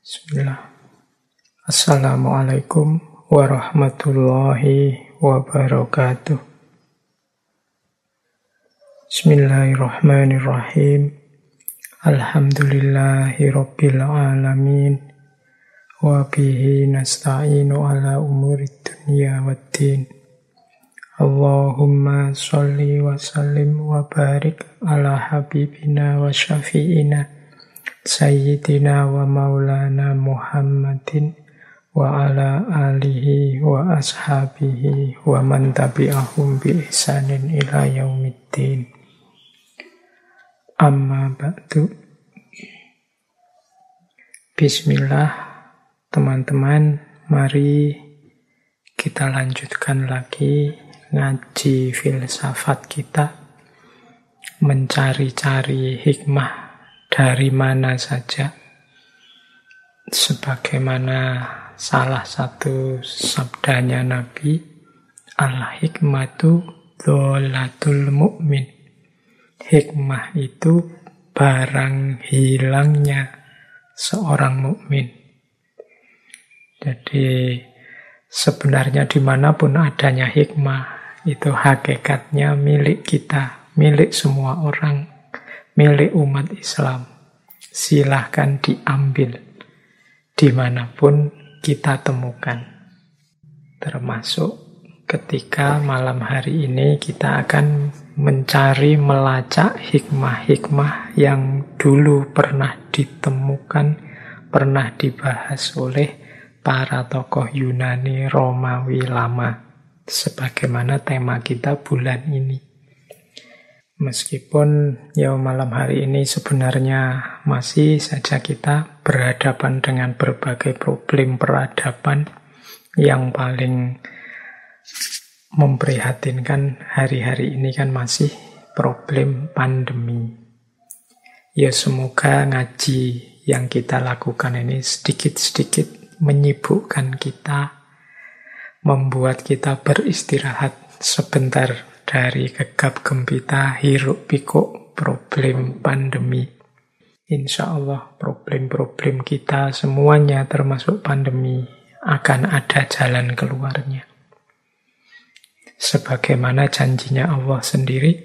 Bismillah. Assalamualaikum warahmatullahi wabarakatuh. Bismillahirrahmanirrahim. Alhamdulillahi rabbil alamin. Wa bihi nasta'inu ala umurid dunya waddin. Allahumma sholli wa sallim wa barik ala habibina wa syafi'ina Sayyidina wa maulana Muhammadin wa ala alihi wa ashabihi wa man tabi'ahum bi ihsanin ila yaumiddin. Amma ba'du. Bismillah, teman-teman, mari kita lanjutkan lagi ngaji filsafat kita, mencari-cari hikmah dari mana saja, sebagaimana salah satu sabdanya Nabi, al-hikmatu dholatul mu'min. Hikmah itu barang hilangnya seorang mukmin. Jadi sebenarnya dimanapun adanya hikmah, itu hakikatnya milik kita, milik semua orang, milik umat Islam. Silahkan diambil dimanapun kita temukan. Termasuk ketika malam hari ini kita akan mencari, melacak hikmah-hikmah yang dulu pernah ditemukan, pernah dibahas oleh para tokoh Yunani Romawi lama, sebagaimana tema kita bulan ini. Meskipun ya malam hari ini sebenarnya masih saja kita berhadapan dengan berbagai problem peradaban, yang paling memprihatinkan hari-hari ini kan masih problem pandemi. Ya semoga ngaji yang kita lakukan ini sedikit-sedikit menyibukkan kita, membuat kita beristirahat sebentar dari gegap gempita hiruk pikuk problem pandemi. Insya Allah problem-problem kita semuanya termasuk pandemi akan ada jalan keluarnya. Sebagaimana janjinya Allah sendiri,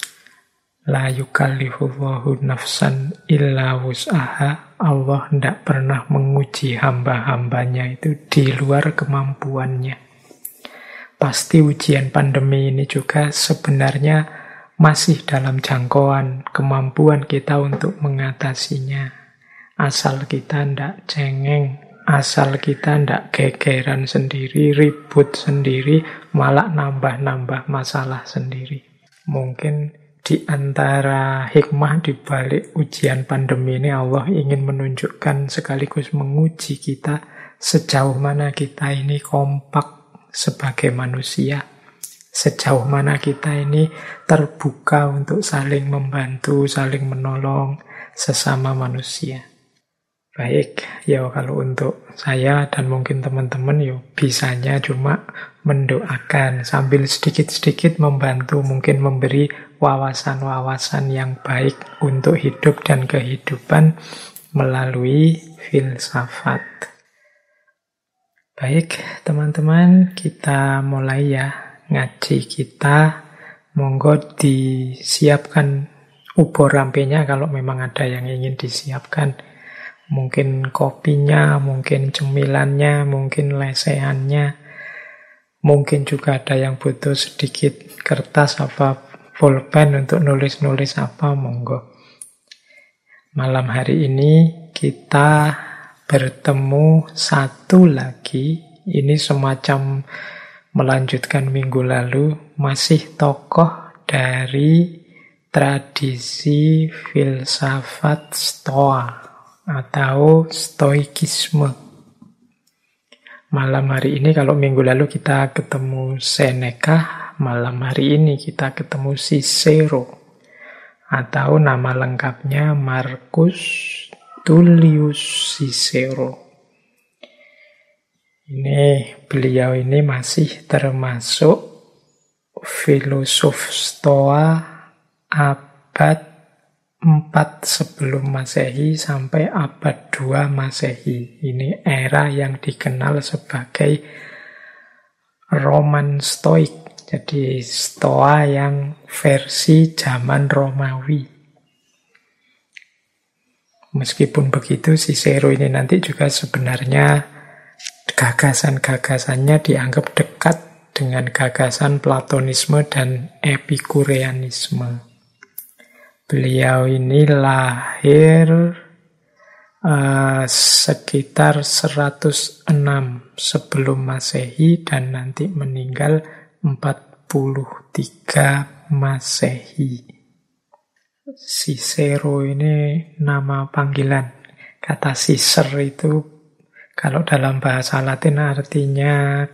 la yukallifullahu nafsan illa wus'aha. Allah tidak pernah menguji hamba-hambanya itu di luar kemampuannya. Pasti ujian pandemi ini juga sebenarnya masih dalam jangkauan kemampuan kita untuk mengatasinya. Asal kita tidak cengeng, asal kita tidak gegeran sendiri, ribut sendiri, malah nambah-nambah masalah sendiri. Mungkin di antara hikmah di balik ujian pandemi ini, Allah ingin menunjukkan sekaligus menguji kita sejauh mana kita ini kompak sebagai manusia, sejauh mana kita ini terbuka untuk saling membantu, saling menolong sesama manusia. Baik, ya kalau untuk saya dan mungkin teman-teman, ya bisanya cuma mendoakan sambil sedikit-sedikit membantu, mungkin memberi wawasan-wawasan yang baik untuk hidup dan kehidupan melalui filsafat. Baik, teman-teman, kita mulai ya ngaji kita. Monggo disiapkan ubur rampenya kalau memang ada yang ingin disiapkan. Mungkin kopinya, mungkin cemilannya, mungkin lesehannya. Mungkin juga ada yang butuh sedikit kertas apa pulpen untuk nulis-nulis apa, monggo. Malam hari ini kita bertemu satu lagi, ini semacam melanjutkan minggu lalu, masih tokoh dari tradisi filsafat Stoa atau Stoikisme. Malam hari ini, kalau minggu lalu kita ketemu Seneca, malam hari ini kita ketemu Cicero, atau nama lengkapnya Marcus Tullius Cicero. Beliau ini masih termasuk filosof Stoa abad 4 sebelum Masehi sampai abad 2 Masehi. Ini era yang dikenal sebagai Roman Stoik. Jadi Stoa yang versi zaman Romawi. Meskipun begitu, Cicero ini nanti juga sebenarnya gagasan-gagasannya dianggap dekat dengan gagasan Platonisme dan Epikureanisme. Beliau ini lahir sekitar 106 sebelum Masehi dan nanti meninggal 43 Masehi. Cicero ini nama panggilan. Kata Cicer itu kalau dalam bahasa Latin artinya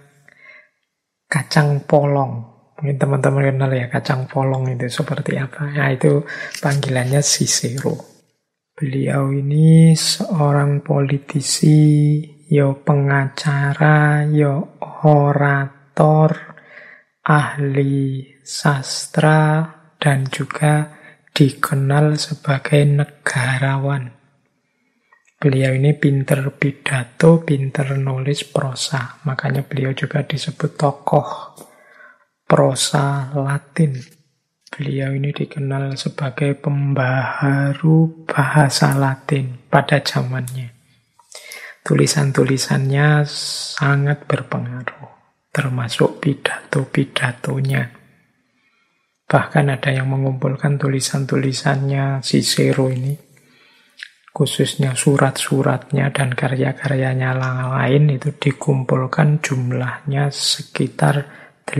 kacang polong. Mungkin teman-teman kenal ya kacang polong itu seperti apa. Nah itu panggilannya Cicero. Beliau ini seorang politisi, pengacara, orator, ahli sastra, dan juga dikenal sebagai negarawan. Beliau ini pinter pidato, pinter nulis prosa. Makanya beliau juga disebut tokoh prosa Latin. Beliau ini dikenal sebagai pembaharu bahasa Latin pada zamannya. Tulisan-tulisannya sangat berpengaruh, termasuk pidato-pidatonya. Bahkan ada yang mengumpulkan tulisan-tulisannya Cicero ini, khususnya surat-suratnya dan karya-karyanya lain itu dikumpulkan jumlahnya sekitar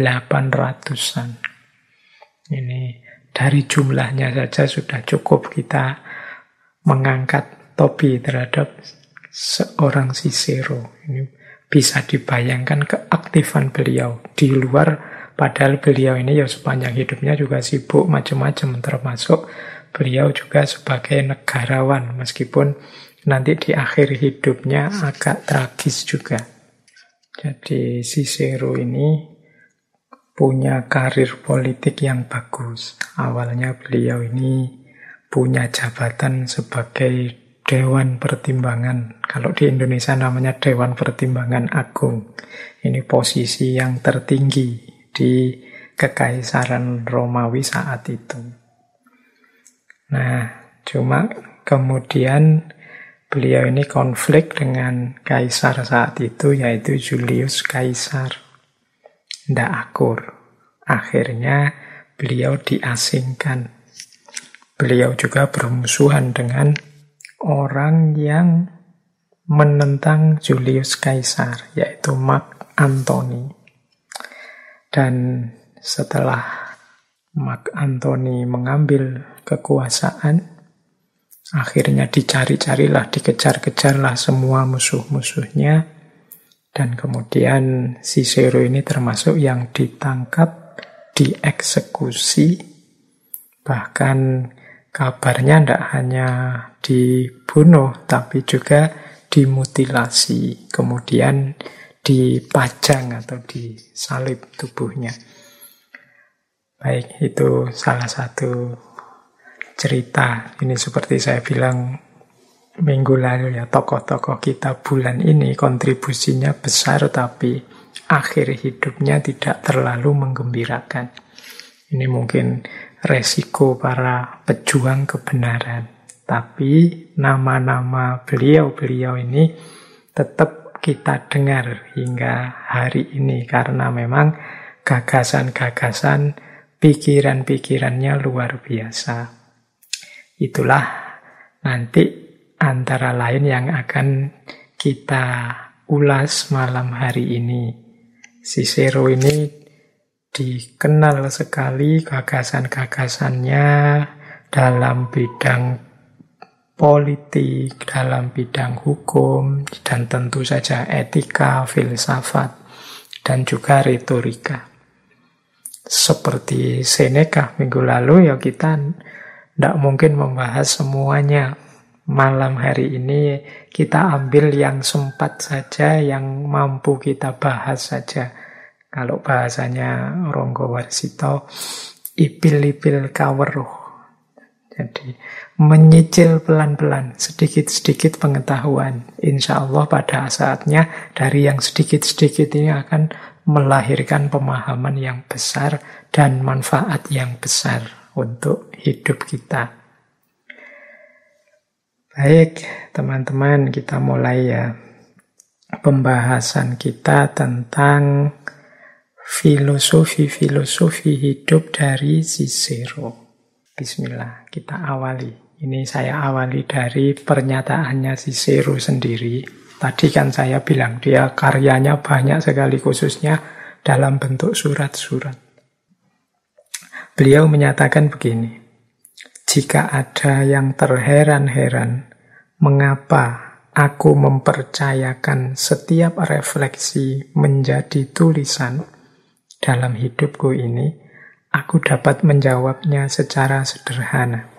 800-an. Ini dari jumlahnya saja sudah cukup kita mengangkat topi terhadap seorang Cicero. Ini bisa dibayangkan keaktifan beliau di luar, padahal beliau ini sepanjang hidupnya juga sibuk macam-macam, termasuk beliau juga sebagai negarawan, meskipun nanti di akhir hidupnya agak tragis juga. Jadi Cicero ini punya karir politik yang bagus. Awalnya beliau ini punya jabatan sebagai Dewan Pertimbangan. Kalau di Indonesia namanya Dewan Pertimbangan Agung. Ini posisi yang tertinggi di Kekaisaran Romawi saat itu. Nah, cuma kemudian beliau ini konflik dengan kaisar saat itu, yaitu Julius Caesar. Tidak akur. Akhirnya beliau diasingkan. Beliau juga bermusuhan dengan orang yang menentang Julius Caesar, yaitu Mark Antony. Dan setelah Mark Antony mengambil kekuasaan, akhirnya dicari-carilah, dikejar-kejarlah semua musuh-musuhnya. Dan kemudian Cicero ini termasuk yang ditangkap, dieksekusi. Bahkan kabarnya tidak hanya dibunuh, tapi juga dimutilasi. Kemudian dipajang atau disalib tubuhnya. Baik, itu salah satu cerita. Ini seperti saya bilang minggu lalu ya, tokoh-tokoh kita bulan ini kontribusinya besar, tapi akhir hidupnya tidak terlalu menggembirakan. Ini mungkin resiko para pejuang kebenaran. Tapi nama-nama beliau-beliau ini tetap kita dengar hingga hari ini, karena memang gagasan-gagasan, pikiran-pikirannya luar biasa. Itulah nanti antara lain yang akan kita ulas malam hari ini. Cicero ini dikenal sekali gagasan-gagasannya dalam bidang politik, dalam bidang hukum, dan tentu saja etika, filsafat, dan juga retorika. Seperti Seneca minggu lalu, kita tidak mungkin membahas semuanya. Malam hari ini kita ambil yang sempat saja, yang mampu kita bahas saja. Kalau bahasanya Ronggo Warsito, ipil-ipil kaweruh. Jadi menyicil pelan-pelan, sedikit-sedikit pengetahuan. Insya Allah pada saatnya dari yang sedikit-sedikit ini akan melahirkan pemahaman yang besar dan manfaat yang besar untuk hidup kita. Baik, teman-teman, kita mulai ya pembahasan kita tentang filosofi hidup dari Cicero. Bismillah, kita awali. Ini saya awali dari pernyataannya Cicero sendiri. Tadi kan saya bilang dia karyanya banyak sekali, khususnya dalam bentuk surat-surat. Beliau menyatakan begini, jika ada yang terheran-heran mengapa aku mempercayakan setiap refleksi menjadi tulisan dalam hidupku ini, aku dapat menjawabnya secara sederhana.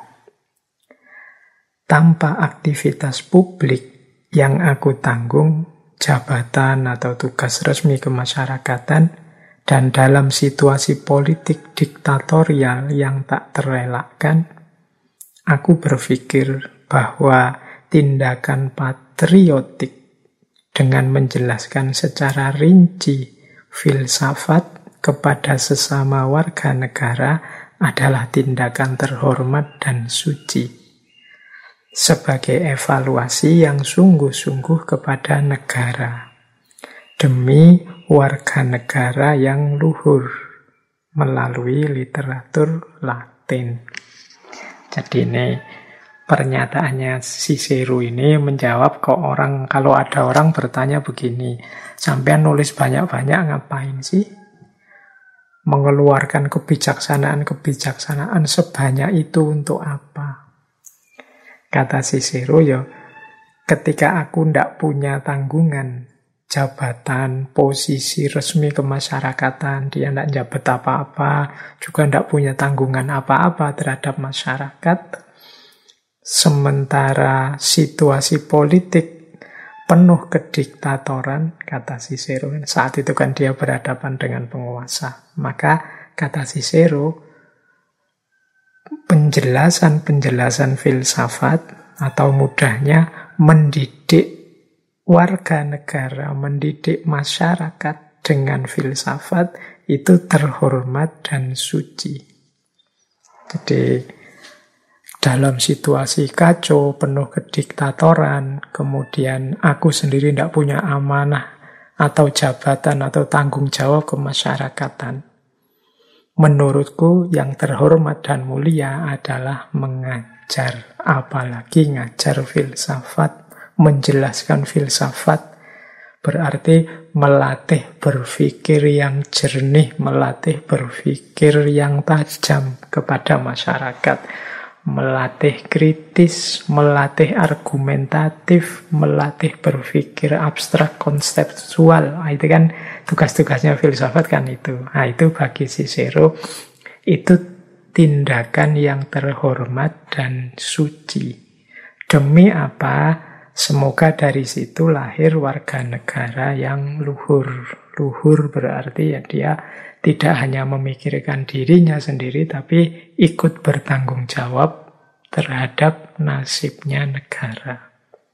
Tanpa aktivitas publik yang aku tanggung, jabatan atau tugas resmi kemasyarakatan, dan dalam situasi politik diktatorial yang tak terelakkan, aku berpikir bahwa tindakan patriotik dengan menjelaskan secara rinci filsafat kepada sesama warga negara adalah tindakan terhormat dan suci, sebagai evaluasi yang sungguh-sungguh kepada negara, demi warga negara yang luhur melalui literatur Latin. Jadi ini pernyataannya Cicero ini menjawab ke orang, kalau ada orang bertanya begini, sampean nulis banyak-banyak ngapain sih? Mengeluarkan kebijaksanaan sebanyak itu untuk apa? Kata Cicero, ya, ketika aku ndak punya tanggungan, jabatan, posisi resmi kemasyarakatan, dia ndak jabat apa-apa, juga ndak punya tanggungan apa-apa terhadap masyarakat, sementara situasi politik penuh kediktatoran, kata Cicero, saat itu kan dia berhadapan dengan penguasa, maka kata Cicero, penjelasan-penjelasan filsafat atau mudahnya mendidik warga negara, mendidik masyarakat dengan filsafat itu terhormat dan suci. Jadi dalam situasi kacau, penuh kediktatoran, kemudian aku sendiri tidak punya amanah atau jabatan atau tanggung jawab kemasyarakatan, menurutku yang terhormat dan mulia adalah mengajar, apalagi ngajar filsafat, menjelaskan filsafat, berarti melatih berpikir yang jernih, melatih berpikir yang tajam kepada masyarakat, melatih kritis, melatih argumentatif, melatih berpikir abstrak konseptual. Nah, itu kan tugas-tugasnya filsafat kan itu. Nah, itu bagi Cicero itu tindakan yang terhormat dan suci. Demi apa? Semoga dari situ lahir warga negara yang luhur. Luhur berarti ya dia tidak hanya memikirkan dirinya sendiri, tapi ikut bertanggung jawab terhadap nasibnya negara.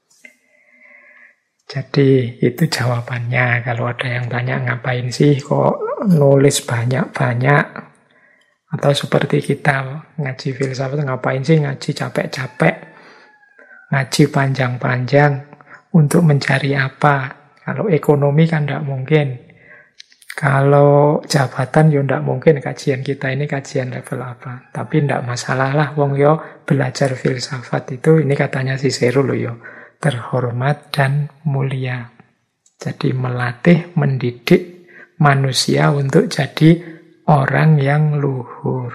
Jadi itu jawabannya. Kalau ada yang tanya ngapain sih kok nulis banyak-banyak, atau seperti kita ngaji filsafat, ngapain sih ngaji capek-capek, ngaji panjang-panjang untuk mencari apa? Kalau ekonomi kan tidak mungkin. Kalau jabatan ya tidak mungkin, kajian kita ini kajian level apa. Tapi tidak masalah lah, wong yo belajar filsafat itu, ini katanya Cicero loh yo, terhormat dan mulia. Jadi melatih, mendidik manusia untuk jadi orang yang luhur.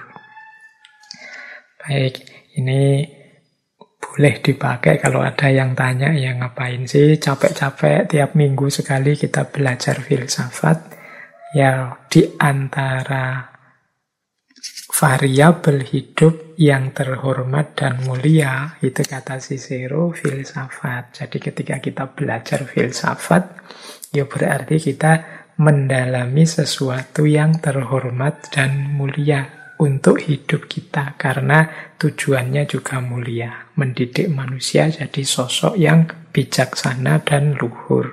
Baik, ini boleh dipakai kalau ada yang tanya, ya ngapain sih capek-capek tiap minggu sekali kita belajar filsafat. Ya, di antara variabel hidup yang terhormat dan mulia, itu kata Cicero, filsafat. Jadi ketika kita belajar filsafat, ya berarti kita mendalami sesuatu yang terhormat dan mulia. untuk hidup kita, karena tujuannya juga mulia, mendidik manusia jadi sosok yang bijaksana dan luhur.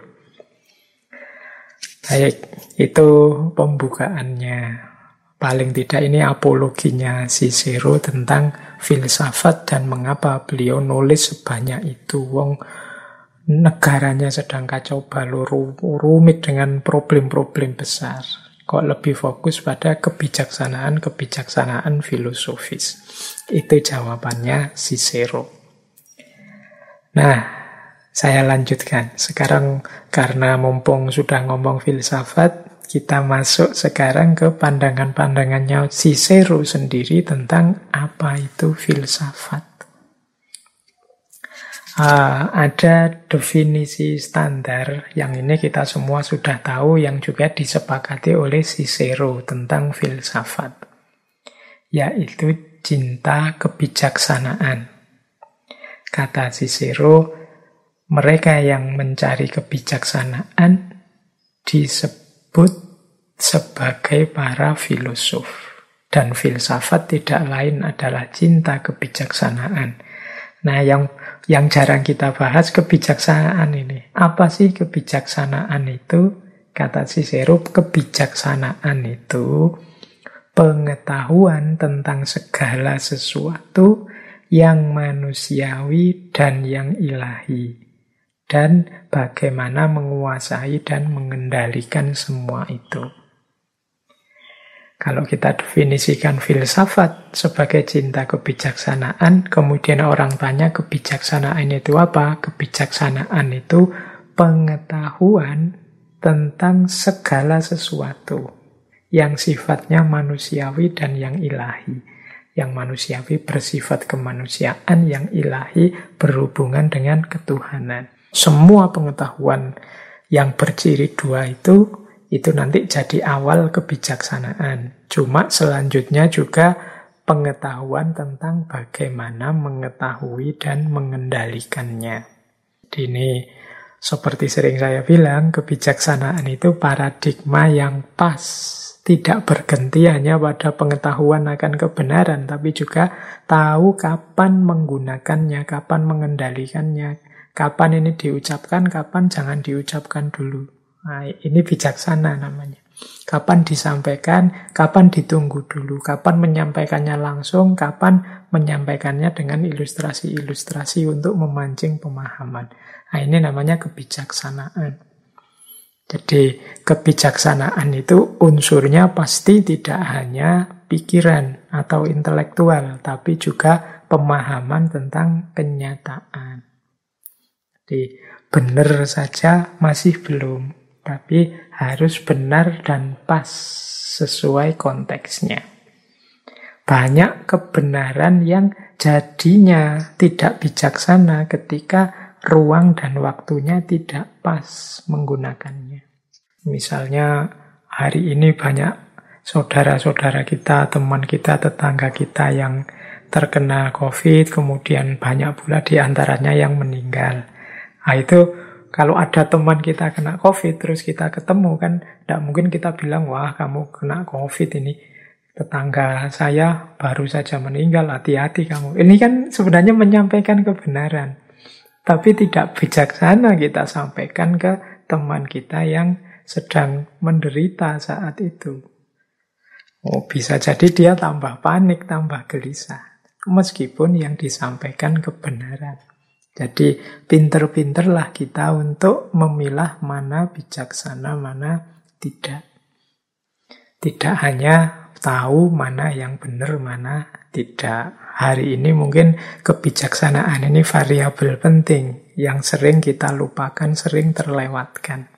Baik, itu pembukaannya. Paling tidak ini apologinya Cicero tentang filsafat dan mengapa beliau nulis sebanyak itu. Wong negaranya sedang kacau balau, rumit dengan problem-problem besar. Kok lebih fokus pada kebijaksanaan filosofis. Itu jawabannya Cicero. Nah, saya lanjutkan. Sekarang karena mumpung sudah ngomong filsafat, kita masuk sekarang ke pandangan-pandangannya Cicero sendiri tentang apa itu filsafat. Ada definisi standar yang ini kita semua sudah tahu, yang juga disepakati oleh Cicero tentang filsafat, yaitu cinta kebijaksanaan. Kata Cicero, mereka yang mencari kebijaksanaan disebut sebagai para filosof. Dan filsafat tidak lain adalah cinta kebijaksanaan. Nah, yang jarang kita bahas kebijaksanaan ini. Apa sih kebijaksanaan itu? Kata Cicero, kebijaksanaan itu pengetahuan tentang segala sesuatu yang manusiawi dan yang ilahi, dan bagaimana menguasai dan mengendalikan semua itu. Kalau kita definisikan filsafat sebagai cinta kebijaksanaan, kemudian orang tanya kebijaksanaan itu apa? Kebijaksanaan itu pengetahuan tentang segala sesuatu yang sifatnya manusiawi dan yang ilahi. Yang manusiawi bersifat kemanusiaan, yang ilahi berhubungan dengan ketuhanan. Semua pengetahuan yang berciri dua itu nanti jadi awal kebijaksanaan. Cuma selanjutnya juga pengetahuan tentang bagaimana mengetahui dan mengendalikannya. Ini seperti sering saya bilang, kebijaksanaan itu paradigma yang pas. Tidak berhenti hanya pada pengetahuan akan kebenaran, tapi juga tahu kapan menggunakannya, kapan mengendalikannya, kapan ini diucapkan, kapan jangan diucapkan dulu. Nah, ini bijaksana namanya. Kapan disampaikan, kapan ditunggu dulu, kapan menyampaikannya langsung, kapan menyampaikannya dengan ilustrasi-ilustrasi untuk memancing pemahaman. Nah, ini namanya kebijaksanaan. Jadi kebijaksanaan itu unsurnya pasti tidak hanya pikiran atau intelektual, tapi juga pemahaman tentang kenyataan. Jadi benar saja masih belum, tapi harus benar dan pas sesuai konteksnya. Banyak kebenaran yang jadinya tidak bijaksana ketika ruang dan waktunya tidak pas menggunakannya. Misalnya hari ini banyak saudara-saudara kita, teman kita, tetangga kita yang terkena COVID, kemudian banyak pula di antaranya yang meninggal. Nah itu kalau ada teman kita kena COVID, terus kita ketemu kan, tidak mungkin kita bilang, wah kamu kena COVID ini, tetangga saya baru saja meninggal, hati-hati kamu. Ini kan sebenarnya menyampaikan kebenaran, tapi tidak bijaksana kita sampaikan ke teman kita yang sedang menderita saat itu. Oh, bisa jadi dia tambah panik, tambah gelisah, meskipun yang disampaikan kebenaran. Jadi pinter-pinterlah kita untuk memilah mana bijaksana, mana tidak. Tidak hanya tahu mana yang benar, mana tidak. Hari ini mungkin kebijaksanaan ini variabel penting yang sering kita lupakan, sering terlewatkan.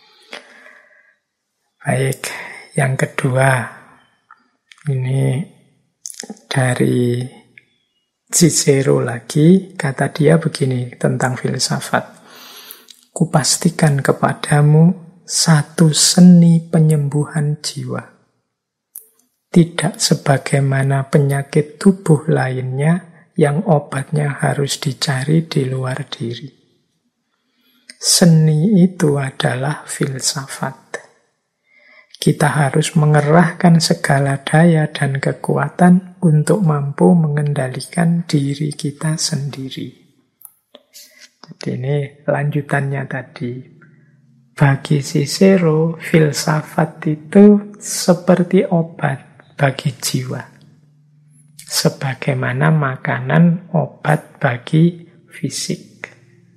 Baik, yang kedua, ini dari Cicero lagi, kata dia begini tentang filsafat. Kupastikan kepadamu satu seni penyembuhan jiwa. Tidak sebagaimana penyakit tubuh lainnya yang obatnya harus dicari di luar diri. Seni itu adalah filsafat. kita harus mengerahkan segala daya dan kekuatan untuk mampu mengendalikan diri kita sendiri. Jadi ini lanjutannya tadi. Bagi Cicero, filsafat itu seperti obat bagi jiwa. Sebagaimana makanan obat bagi fisik.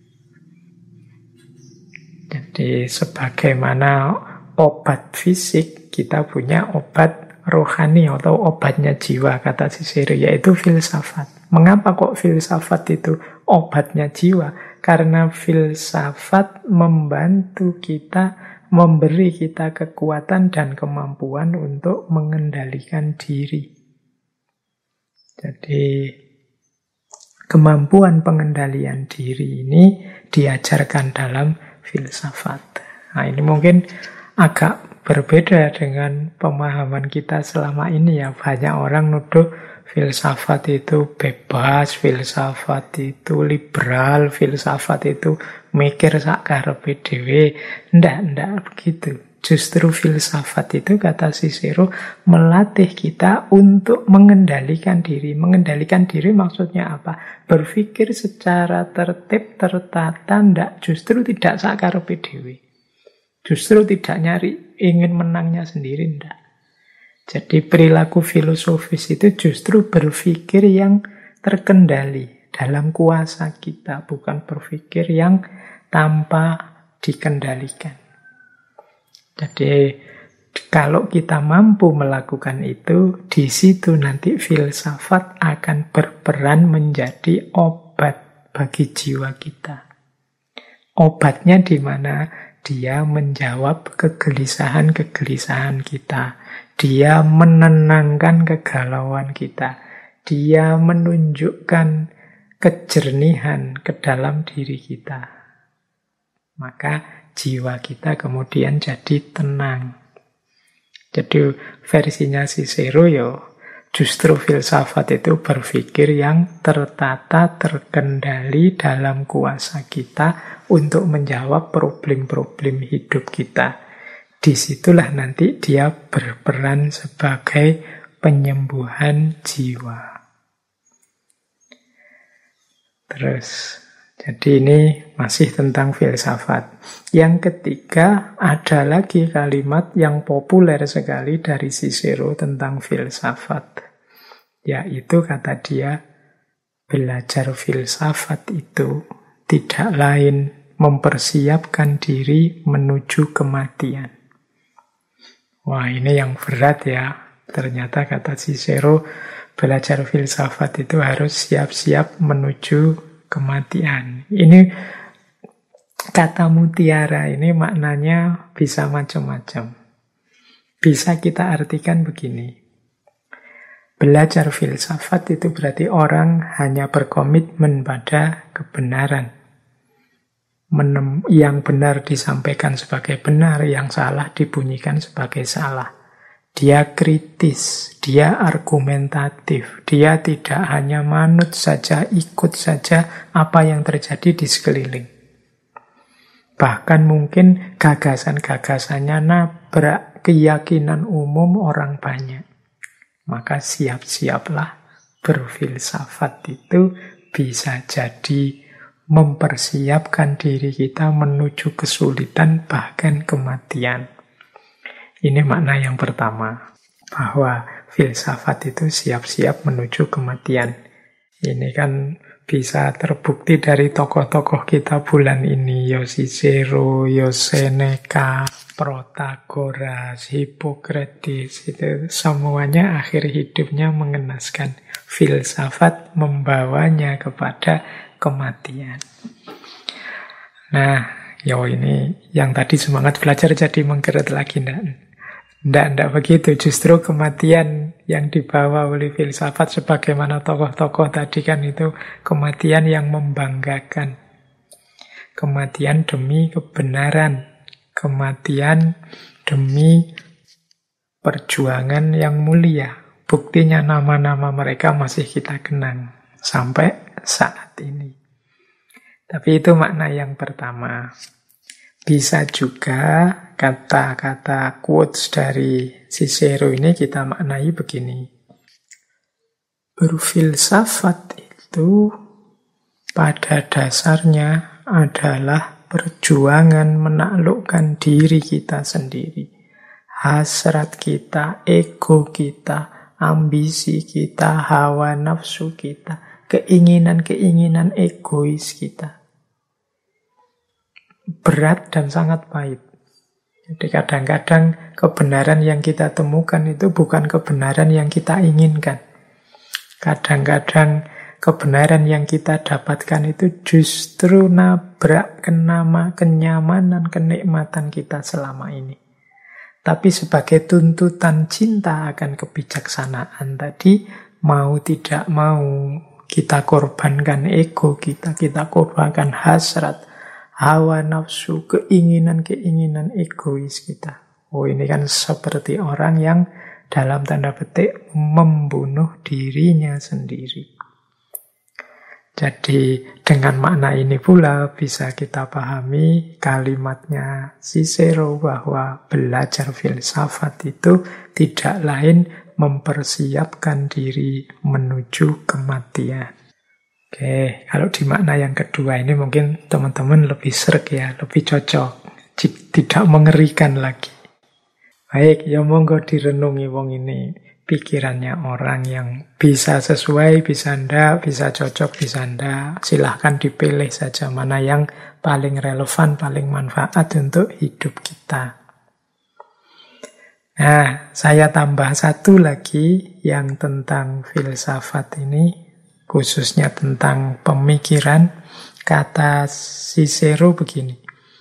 Jadi sebagaimana obat fisik, kita punya obat rohani atau obatnya jiwa, kata Cicero, yaitu filsafat. Mengapa kok filsafat itu obatnya jiwa? Karena filsafat membantu kita, memberi kita kekuatan dan kemampuan untuk mengendalikan diri. Jadi kemampuan pengendalian diri ini diajarkan dalam filsafat. Nah, ini mungkin agak berbeda dengan pemahaman kita selama ini ya. Banyak orang nuduh filsafat itu bebas, filsafat itu liberal, filsafat itu mikir sakarepe dhewe. Ndak begitu. Justru filsafat itu, kata Cicero, melatih kita untuk mengendalikan diri. Mengendalikan diri maksudnya apa? Berpikir secara tertib, tertata, justru tidak sakarepe dhewe. Justru tidak nyari ingin menangnya sendiri, ndak. Jadi perilaku filosofis itu justru berpikir yang terkendali dalam kuasa kita, bukan berpikir yang tanpa dikendalikan. Jadi kalau kita mampu melakukan itu, di situ nanti filsafat akan berperan menjadi obat bagi jiwa kita. Obatnya di mana? Dia menjawab kegelisahan-kegelisahan kita. Dia menenangkan kegalauan kita. Dia menunjukkan kejernihan ke dalam diri kita. Maka jiwa kita kemudian jadi tenang. Jadi versinya Cicero justru filsafat itu berpikir yang tertata, terkendali dalam kuasa kita untuk menjawab problem-problem hidup kita. Disitulah nanti dia berperan sebagai penyembuhan jiwa. Terus, jadi ini masih tentang filsafat. Yang ketiga, ada lagi kalimat yang populer sekali dari Cicero tentang filsafat. Yaitu, kata dia, belajar filsafat itu tidak lain mempersiapkan diri menuju kematian. Wah, ini yang berat ya. Ternyata, kata Cicero, belajar filsafat itu harus siap-siap menuju kematian. Ini kata mutiara ini maknanya bisa macam-macam. Bisa kita artikan begini. Belajar filsafat itu berarti orang hanya berkomitmen pada kebenaran. Yang benar disampaikan sebagai benar, yang salah dibunyikan sebagai salah. Dia kritis, dia argumentatif, dia tidak hanya manut saja, ikut saja apa yang terjadi di sekeliling. Bahkan mungkin gagasan-gagasannya nabrak keyakinan umum orang banyak. Maka siap-siaplah berfilsafat itu bisa jadi mempersiapkan diri kita menuju kesulitan bahkan kematian. Ini makna yang pertama, bahwa filsafat itu siap-siap menuju kematian. Ini kan bisa terbukti dari tokoh-tokoh kita bulan ini, Cicero, Seneca, Protagoras, Hippocrates, itu semuanya akhir hidupnya mengenaskan filsafat membawanya kepada kematian. Nah, ini yang tadi semangat belajar jadi menggeret lagi, Nggak begitu. Justru kematian yang dibawa oleh filsafat sebagaimana tokoh-tokoh tadi kan itu kematian yang membanggakan. Kematian demi kebenaran. Kematian demi perjuangan yang mulia. Buktinya nama-nama mereka masih kita kenang sampai saat ini. Tapi itu makna yang pertama. Bisa juga kata-kata quotes dari Cicero ini kita maknai begini. Berfilsafat itu pada dasarnya adalah perjuangan menaklukkan diri kita sendiri. Hasrat kita, ego kita, ambisi kita, hawa nafsu kita, keinginan-keinginan egois kita. Berat dan sangat pahit. Jadi kadang-kadang kebenaran yang kita temukan itu bukan kebenaran yang kita inginkan. Kadang-kadang kebenaran yang kita dapatkan itu justru nabrak kenyamanan, kenikmatan kita selama ini. Tapi sebagai tuntutan cinta akan kebijaksanaan tadi, mau tidak mau kita korbankan ego kita korbankan hasrat, hawa nafsu, keinginan-keinginan egois kita. Oh, ini kan seperti orang yang dalam tanda petik membunuh dirinya sendiri. Jadi dengan makna ini pula bisa kita pahami kalimatnya Cicero bahwa belajar filsafat itu tidak lain mempersiapkan diri menuju kematian. Oke, kalau di makna yang kedua ini mungkin teman-teman lebih sreg ya, lebih cocok. Tidak mengerikan lagi. Baik, ya monggo direnungi wong ini. Pikirannya orang yang bisa sesuai, bisa ndak, bisa cocok, bisa ndak. Silahkan dipilih saja mana yang paling relevan, paling manfaat untuk hidup kita. Nah, saya tambah satu lagi yang tentang filsafat ini. Khususnya tentang pemikiran, kata Cicero begini.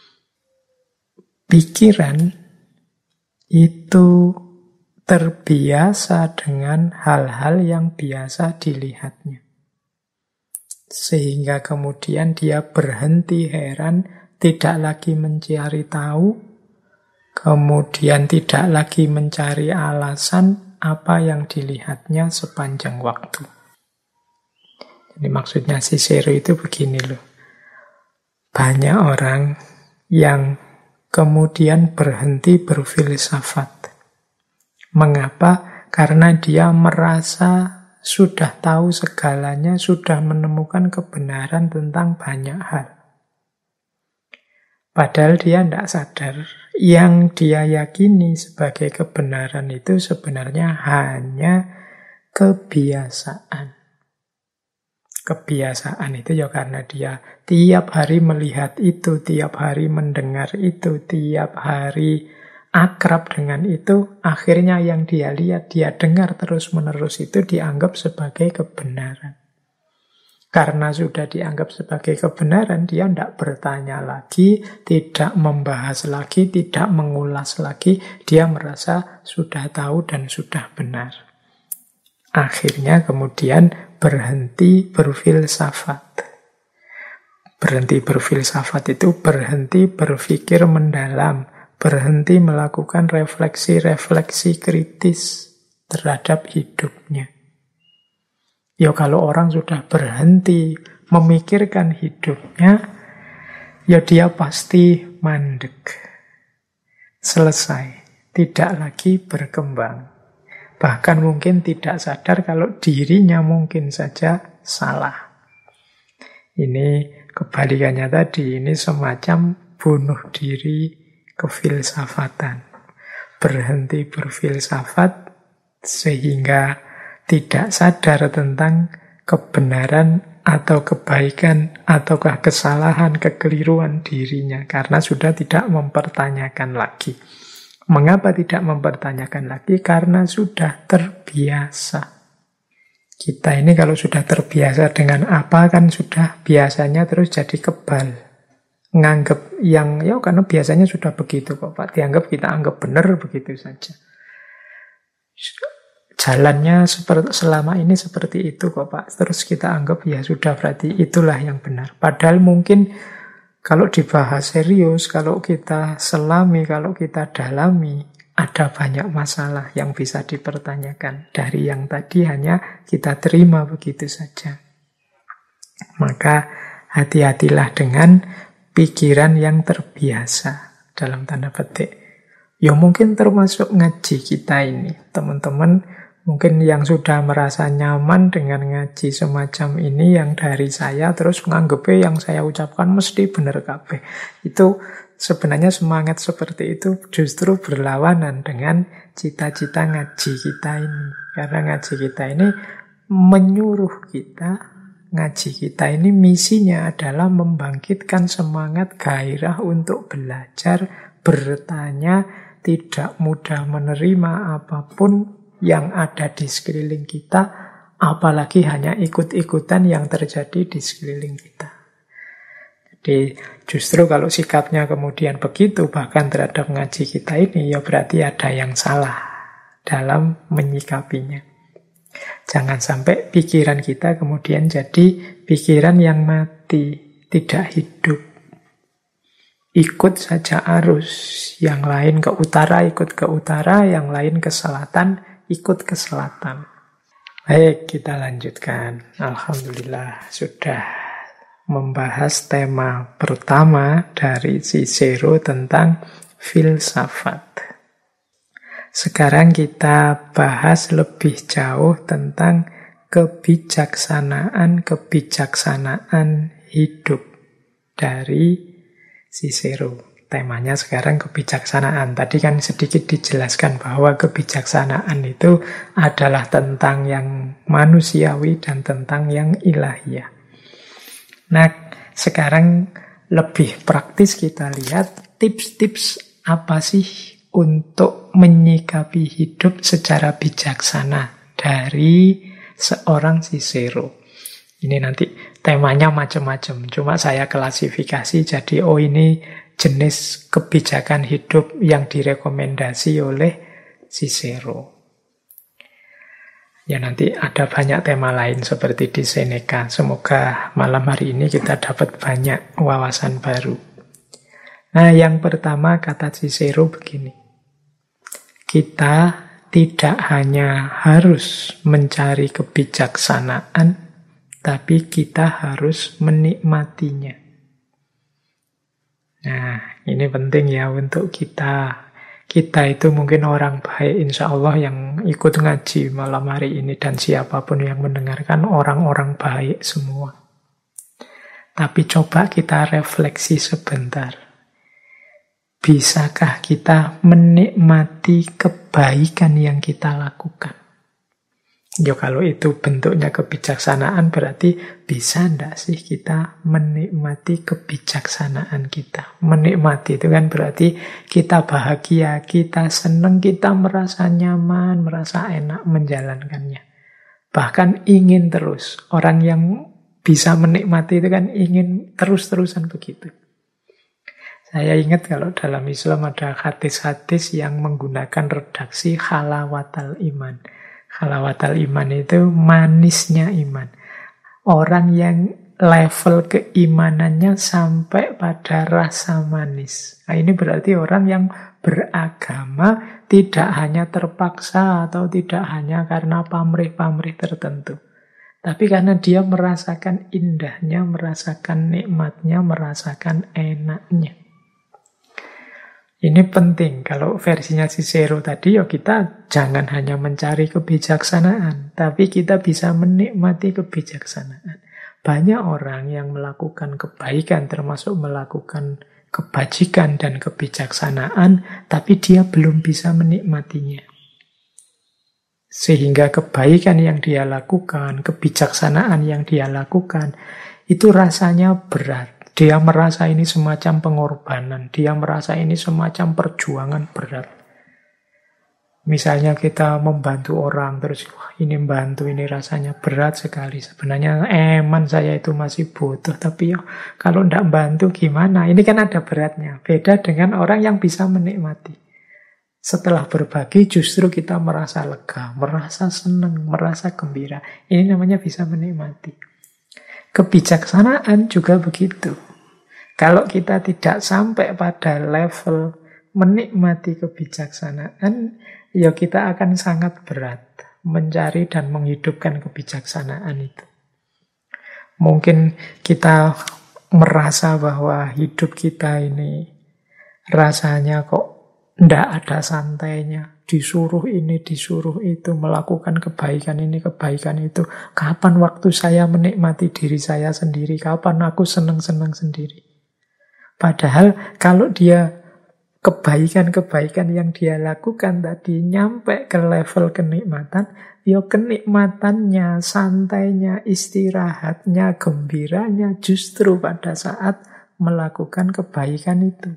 Pikiran itu terbiasa dengan hal-hal yang biasa dilihatnya. Sehingga kemudian dia berhenti heran, tidak lagi mencari tahu, kemudian tidak lagi mencari alasan apa yang dilihatnya sepanjang waktu. Ini maksudnya Cicero itu begini loh. Banyak orang yang kemudian berhenti berfilsafat. Mengapa? Karena dia merasa sudah tahu segalanya, sudah menemukan kebenaran tentang banyak hal. Padahal dia tidak sadar, yang dia yakini sebagai kebenaran itu sebenarnya hanya kebiasaan. Kebiasaan itu ya karena dia tiap hari melihat itu, tiap hari mendengar itu, tiap hari akrab dengan itu, akhirnya yang dia lihat, dia dengar terus-menerus itu dianggap sebagai kebenaran. Karena sudah dianggap sebagai kebenaran, dia tidak bertanya lagi, tidak membahas lagi, tidak mengulas lagi, dia merasa sudah tahu dan sudah benar. Akhirnya kemudian berhenti berfilsafat. Berhenti berfilsafat itu berhenti berpikir mendalam, berhenti melakukan refleksi-refleksi kritis terhadap hidupnya. Ya kalau orang sudah berhenti memikirkan hidupnya, ya dia pasti mandek. Selesai, tidak lagi berkembang. Bahkan mungkin tidak sadar kalau dirinya mungkin saja salah. Ini kebalikannya tadi, ini semacam bunuh diri kefilsafatan. Berhenti berfilsafat sehingga tidak sadar tentang kebenaran atau kebaikan ataukah kesalahan, kekeliruan dirinya karena sudah tidak mempertanyakan lagi. Mengapa tidak mempertanyakan lagi? Karena sudah terbiasa. Kita ini kalau sudah terbiasa dengan apa kan sudah biasanya terus jadi kebal. Nganggap yang, ya karena biasanya sudah begitu kok Pak. Dianggap kita anggap benar begitu saja. Jalannya selama ini seperti itu kok Pak. Terus kita anggap ya sudah berarti itulah yang benar. Padahal mungkin kalau dibahas serius, kalau kita selami, kalau kita dalami, ada banyak masalah yang bisa dipertanyakan. Dari yang tadi hanya kita terima begitu saja. Maka hati-hatilah dengan pikiran yang terbiasa, dalam tanda petik. Ya mungkin termasuk ngaji kita ini. Teman-teman mungkin yang sudah merasa nyaman dengan ngaji semacam ini, yang dari saya, terus nganggepnya yang saya ucapkan mesti bener kabeh. Itu sebenarnya semangat seperti itu justru berlawanan dengan cita-cita ngaji kita ini. Karena ngaji kita ini menyuruh kita, ngaji kita ini misinya adalah membangkitkan semangat gairah untuk belajar, bertanya, tidak mudah menerima apapun yang ada di sekeliling kita, apalagi hanya ikut-ikutan yang terjadi di sekeliling kita. Jadi justru kalau sikapnya kemudian begitu, bahkan terhadap ngaji kita ini, ya berarti ada yang salah dalam menyikapinya. Jangan sampai pikiran kita kemudian jadi pikiran yang mati, tidak hidup. Ikut saja arus, yang lain ke utara ikut ke utara, yang lain ke selatan ikut ke selatan. Baik, kita lanjutkan. Alhamdulillah sudah membahas tema pertama dari Cicero tentang filsafat. Sekarang kita bahas lebih jauh tentang kebijaksanaan hidup dari Cicero. Temanya sekarang kebijaksanaan. Tadi kan sedikit dijelaskan bahwa kebijaksanaan itu adalah tentang yang manusiawi dan tentang yang ilahiyah. Nah, sekarang lebih praktis kita lihat tips-tips apa sih untuk menyikapi hidup secara bijaksana dari seorang Cicero. Ini nanti temanya macam-macam, cuma saya klasifikasi jadi ini jenis kebijakan hidup yang direkomendasi oleh Cicero. Ya nanti ada banyak tema lain seperti di Seneca. Semoga malam hari ini kita dapat banyak wawasan baru. Nah, yang pertama kata Cicero begini. Kita tidak hanya harus mencari kebijaksanaan, tapi kita harus menikmatinya. Nah, ini penting ya untuk kita. Kita itu mungkin orang baik, insya Allah yang ikut ngaji malam hari ini dan siapapun yang mendengarkan orang-orang baik semua. Tapi coba kita refleksi sebentar. Bisakah kita menikmati kebaikan yang kita lakukan? Ya kalau itu bentuknya kebijaksanaan berarti bisa enggak sih kita menikmati kebijaksanaan kita? Menikmati itu kan berarti kita bahagia, kita senang, kita merasa nyaman, merasa enak menjalankannya. Bahkan ingin terus. Orang yang bisa menikmati itu kan ingin terus-terusan begitu. Saya ingat kalau dalam Islam ada hadis-hadis yang menggunakan redaksi halawatal iman. Halawatal iman itu manisnya iman. Orang yang level keimanannya sampai pada rasa manis. Nah, ini berarti orang yang beragama tidak hanya terpaksa atau tidak hanya karena pamrih-pamrih tertentu. Tapi karena dia merasakan indahnya, merasakan nikmatnya, merasakan enaknya. Ini penting, kalau versinya Cicero tadi, ya kita jangan hanya mencari kebijaksanaan, tapi kita bisa menikmati kebijaksanaan. Banyak orang yang melakukan kebaikan, termasuk melakukan kebajikan dan kebijaksanaan, tapi dia belum bisa menikmatinya. Sehingga kebaikan yang dia lakukan, kebijaksanaan yang dia lakukan, itu rasanya berat. Dia merasa ini semacam pengorbanan. Dia merasa ini semacam perjuangan berat. Misalnya kita membantu orang, terus wah ini membantu, ini rasanya berat sekali. Sebenarnya eman saya itu masih butuh, tapi ya kalau tidak bantu gimana? Ini kan ada beratnya. Beda dengan orang yang bisa menikmati. Setelah berbagi justru kita merasa lega, merasa senang, merasa gembira. Ini namanya bisa menikmati. Kebijaksanaan juga begitu. Kalau kita tidak sampai pada level menikmati kebijaksanaan, ya kita akan sangat berat mencari dan menghidupkan kebijaksanaan itu. Mungkin kita merasa bahwa hidup kita ini rasanya kok ndak ada santainya. Disuruh ini, disuruh itu, melakukan kebaikan ini, kebaikan itu. Kapan waktu saya menikmati diri saya sendiri? Kapan aku senang-senang sendiri? Padahal kalau dia kebaikan-kebaikan yang dia lakukan tadi nyampe ke level kenikmatan, ya kenikmatannya, santainya, istirahatnya, gembiranya justru pada saat melakukan kebaikan itu.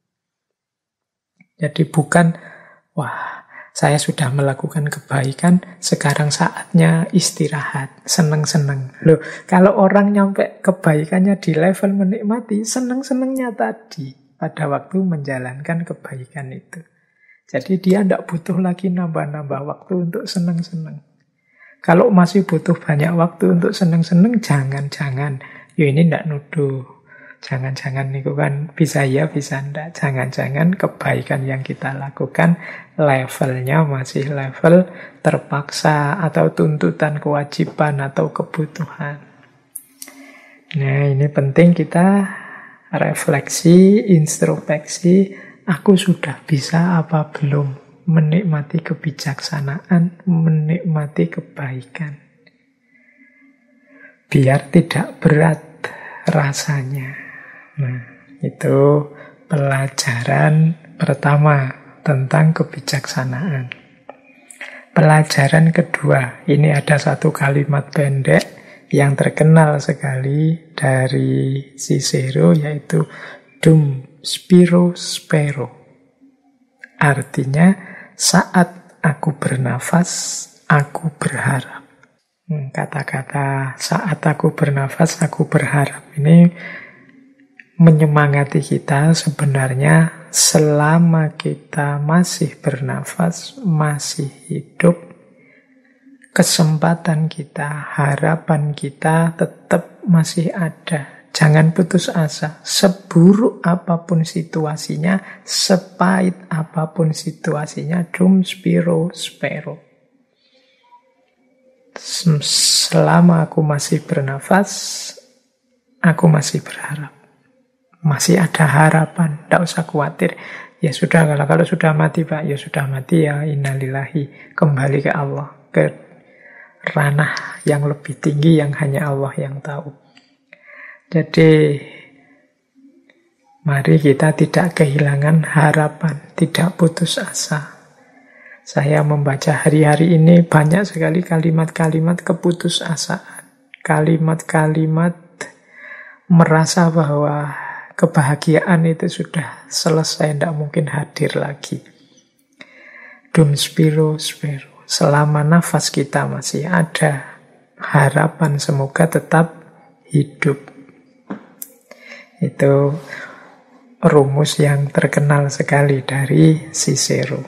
Jadi bukan, wah, saya sudah melakukan kebaikan, sekarang saatnya istirahat, seneng-seneng. Loh, kalau orang nyampe kebaikannya di level menikmati, seneng-senengnya tadi pada waktu menjalankan kebaikan itu. Jadi dia tidak butuh lagi nambah-nambah waktu untuk seneng-seneng. Kalau masih butuh banyak waktu untuk seneng-seneng, jangan-jangan. Ya ini tidak nuduh. Jangan-jangan itu kan bisa ya, bisa enggak. Jangan-jangan kebaikan yang kita lakukan levelnya masih level terpaksa atau tuntutan kewajiban atau kebutuhan. Nah, ini penting kita refleksi, introspeksi. Aku sudah bisa apa belum menikmati kebijaksanaan, menikmati kebaikan. Biar tidak berat rasanya. Nah, itu pelajaran pertama tentang kebijaksanaan. Pelajaran kedua, ini ada satu kalimat pendek yang terkenal sekali dari Cicero, yaitu dum spiro spero. Artinya, saat aku bernafas, aku berharap. Kata-kata saat aku bernafas, aku berharap ini menyemangati kita sebenarnya selama kita masih bernafas, masih hidup, kesempatan kita, harapan kita tetap masih ada. Jangan putus asa. Seburuk apapun situasinya, sepahit apapun situasinya, dum spiro spero. Selama aku masih bernafas, aku masih berharap. Masih ada harapan, tidak usah khawatir. Ya sudah, kalau sudah mati Pak, ya sudah mati ya, innalillahi. Kembali ke Allah, ke ranah yang lebih tinggi yang hanya Allah yang tahu. Jadi, mari kita tidak kehilangan harapan, tidak putus asa. Saya membaca hari-hari ini banyak sekali kalimat-kalimat keputusasaan. Kalimat-kalimat merasa bahwa kebahagiaan itu sudah selesai, tidak mungkin hadir lagi. Dum spiro spero. Selama nafas kita masih ada, harapan semoga tetap hidup. Itu rumus yang terkenal sekali dari Cicero.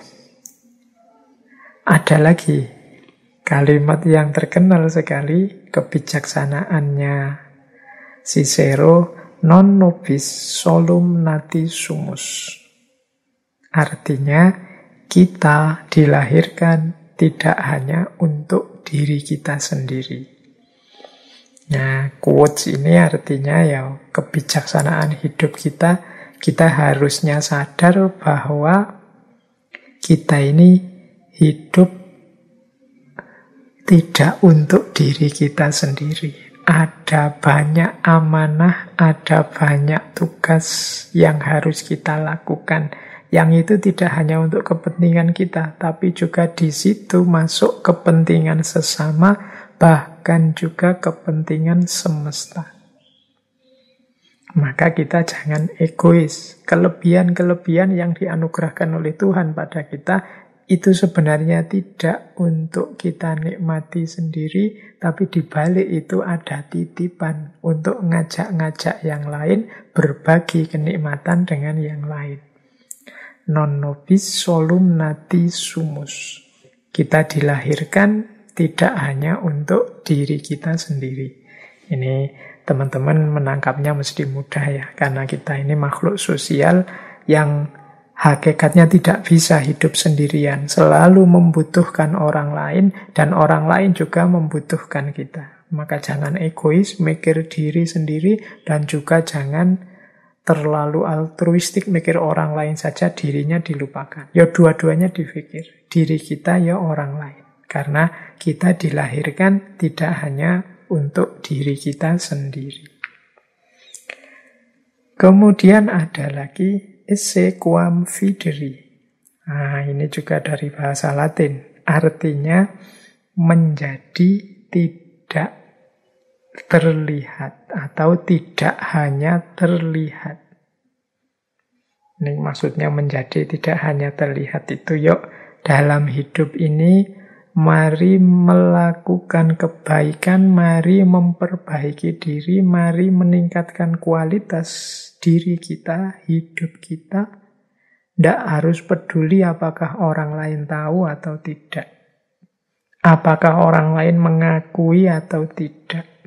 Ada lagi kalimat yang terkenal sekali, kebijaksanaannya Cicero, non nobis solum nati sumus. Artinya, kita dilahirkan tidak hanya untuk diri kita sendiri. Nah, quotes ini artinya ya kebijaksanaan hidup kita harusnya sadar bahwa kita ini hidup tidak untuk diri kita sendiri. Ada banyak amanah, ada banyak tugas yang harus kita lakukan. Yang itu tidak hanya untuk kepentingan kita, tapi juga di situ masuk kepentingan sesama, bahkan juga kepentingan semesta. Maka kita jangan egois. Kelebihan-kelebihan yang dianugerahkan oleh Tuhan pada kita itu sebenarnya tidak untuk kita nikmati sendiri, tapi di balik itu ada titipan untuk ngajak-ngajak yang lain, berbagi kenikmatan dengan yang lain. Non nobis solum nati sumus. Kita dilahirkan tidak hanya untuk diri kita sendiri. Ini teman-teman menangkapnya mesti mudah ya, karena kita ini makhluk sosial yang hakikatnya tidak bisa hidup sendirian, selalu membutuhkan orang lain, dan orang lain juga membutuhkan kita. Maka jangan egois, mikir diri sendiri, dan juga jangan terlalu altruistik, mikir orang lain saja, dirinya dilupakan. Ya dua-duanya dipikir, diri kita ya orang lain. Karena kita dilahirkan tidak hanya untuk diri kita sendiri. Kemudian ada lagi esse quam videri. Nah, ini juga dari bahasa Latin. Artinya menjadi tidak terlihat atau tidak hanya terlihat. Ini maksudnya menjadi tidak hanya terlihat itu, yuk dalam hidup ini mari melakukan kebaikan, mari memperbaiki diri, mari meningkatkan kualitas diri kita, hidup kita. Tidak harus peduli apakah orang lain tahu atau tidak. Apakah orang lain mengakui atau tidak.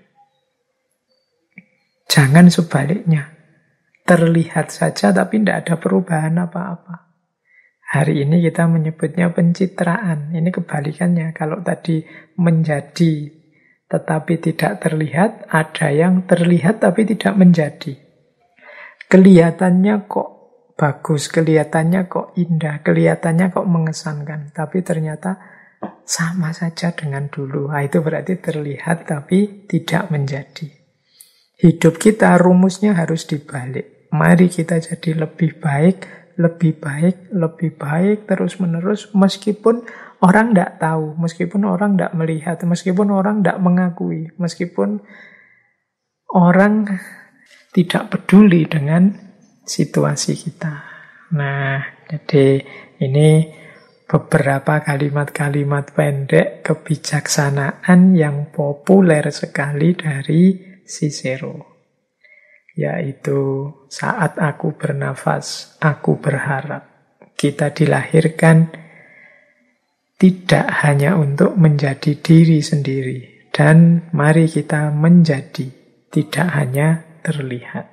Jangan sebaliknya. Terlihat saja tapi tidak ada perubahan apa-apa. Hari ini kita menyebutnya pencitraan. Ini kebalikannya. Kalau tadi menjadi tetapi tidak terlihat, ada yang terlihat tapi tidak menjadi. Kelihatannya kok bagus, kelihatannya kok indah, kelihatannya kok mengesankan. Tapi ternyata sama saja dengan dulu. Nah, itu berarti terlihat tapi tidak menjadi. Hidup kita rumusnya harus dibalik. Mari kita jadi lebih baik, lebih baik, lebih baik, terus-menerus. Meskipun orang tidak tahu, meskipun orang tidak melihat, meskipun orang tidak mengakui, meskipun orang tidak peduli dengan situasi kita. Nah, jadi ini beberapa kalimat-kalimat pendek kebijaksanaan yang populer sekali dari Cicero, yaitu saat aku bernafas, aku berharap. Kita dilahirkan tidak hanya untuk menjadi diri sendiri, dan mari kita menjadi, tidak hanya terlihat.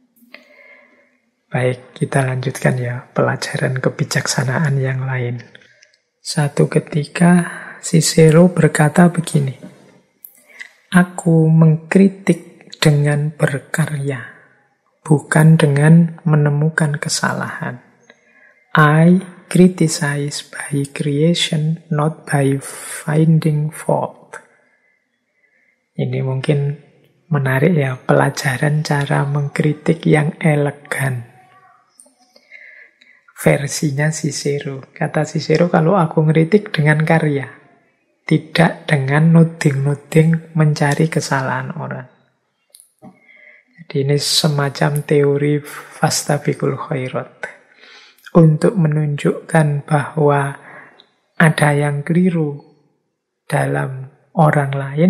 Baik, kita lanjutkan ya pelajaran kebijaksanaan yang lain. Satu ketika Cicero berkata begini, aku mengkritik dengan berkarya, bukan dengan menemukan kesalahan. I criticize by creation, not by finding fault. Ini mungkin menarik ya, pelajaran cara mengkritik yang elegan. Versinya Cicero. Kata Cicero, kalau aku ngeritik dengan karya, tidak dengan nuding-nuding mencari kesalahan orang. Jadi ini semacam teori fastabiqul khairat. Untuk menunjukkan bahwa ada yang keliru dalam orang lain,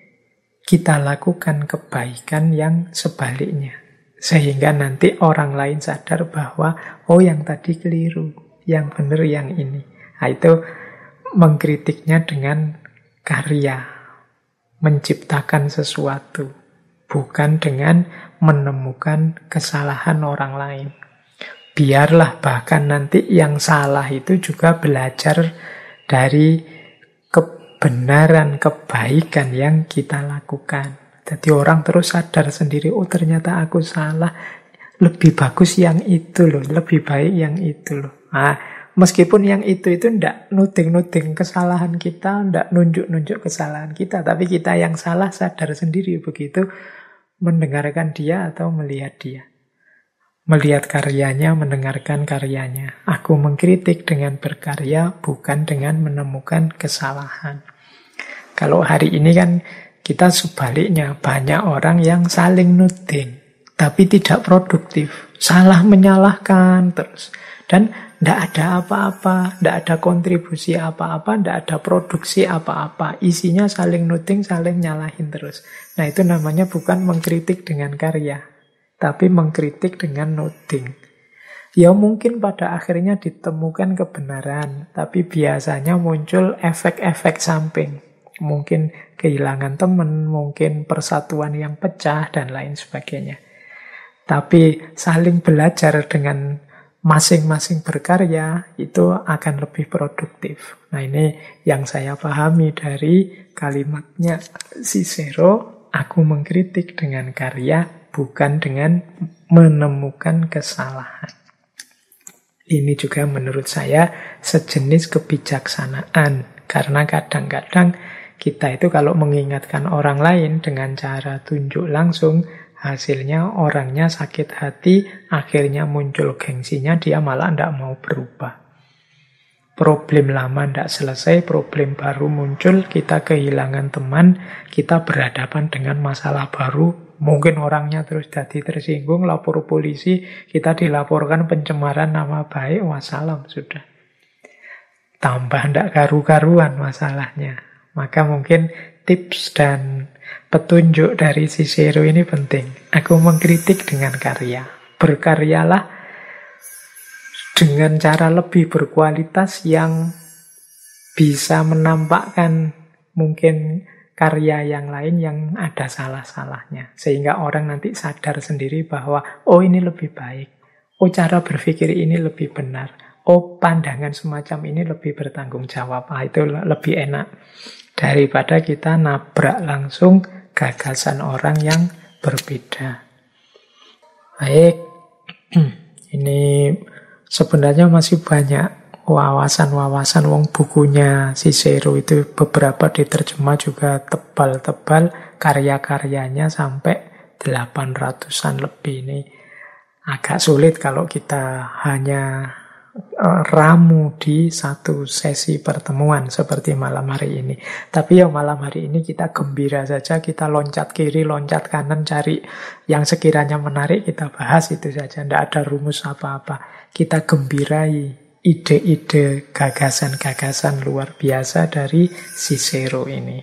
kita lakukan kebaikan yang sebaliknya. Sehingga nanti orang lain sadar bahwa, oh yang tadi keliru, yang benar yang ini. Nah, itu mengkritiknya dengan karya, menciptakan sesuatu. Bukan dengan menemukan kesalahan orang lain. Biarlah bahkan nanti yang salah itu juga belajar dari kebenaran, kebaikan yang kita lakukan. Jadi orang terus sadar sendiri, oh ternyata aku salah, lebih bagus yang itu loh, lebih baik yang itu loh. Nah, meskipun yang itu tidak nuding-nuding kesalahan kita, tidak nunjuk-nunjuk kesalahan kita, tapi kita yang salah sadar sendiri begitu mendengarkan dia atau melihat dia. Melihat karyanya, mendengarkan karyanya. Aku mengkritik dengan berkarya, bukan dengan menemukan kesalahan. Kalau hari ini kan kita sebaliknya, banyak orang yang saling nuding, tapi tidak produktif. Salah menyalahkan terus. Dan tidak ada apa-apa, tidak ada kontribusi apa-apa, tidak ada produksi apa-apa. Isinya saling nuding, saling nyalahin terus. Nah itu namanya bukan mengkritik dengan karya, tapi mengkritik dengan nuding. Ya mungkin pada akhirnya ditemukan kebenaran, tapi biasanya muncul efek-efek samping. Mungkin kehilangan teman, mungkin persatuan yang pecah, dan lain sebagainya. Tapi saling belajar dengan masing-masing berkarya itu akan lebih produktif. Nah ini yang saya pahami dari kalimatnya Cicero, aku mengkritik dengan karya, bukan dengan menemukan kesalahan. Ini juga menurut saya sejenis kebijaksanaan. Karena kadang-kadang kita itu kalau mengingatkan orang lain dengan cara tunjuk langsung, hasilnya orangnya sakit hati, akhirnya muncul gengsinya, dia malah tidak mau berubah. Problem lama tidak selesai, problem baru muncul, kita kehilangan teman, kita berhadapan dengan masalah baru, mungkin orangnya terus jadi tersinggung, lapor polisi, kita dilaporkan pencemaran nama baik, wassalam sudah. Tambah tidak karu-karuan masalahnya. Maka mungkin tips dan petunjuk dari Cicero ini penting. Aku mengkritik dengan karya. Berkaryalah dengan cara lebih berkualitas yang bisa menampakkan mungkin karya yang lain yang ada salah-salahnya. Sehingga orang nanti sadar sendiri bahwa, oh ini lebih baik. Oh cara berpikir ini lebih benar. Oh pandangan semacam ini lebih bertanggung jawab. Itu lebih enak. Daripada kita nabrak langsung gagasan orang yang berbeda. Baik, ini sebenarnya masih banyak wawasan-wawasan. Wong bukunya Cicero itu beberapa diterjemah juga tebal-tebal. Karya-karyanya sampai 800-an lebih. Ini agak sulit kalau kita hanya ramu di satu sesi pertemuan seperti malam hari ini. Tapi ya malam hari ini kita gembira saja, kita loncat kiri, loncat kanan, cari yang sekiranya menarik kita bahas itu saja. Tidak ada rumus apa-apa. Kita gembirai ide-ide, gagasan-gagasan luar biasa dari Cicero ini.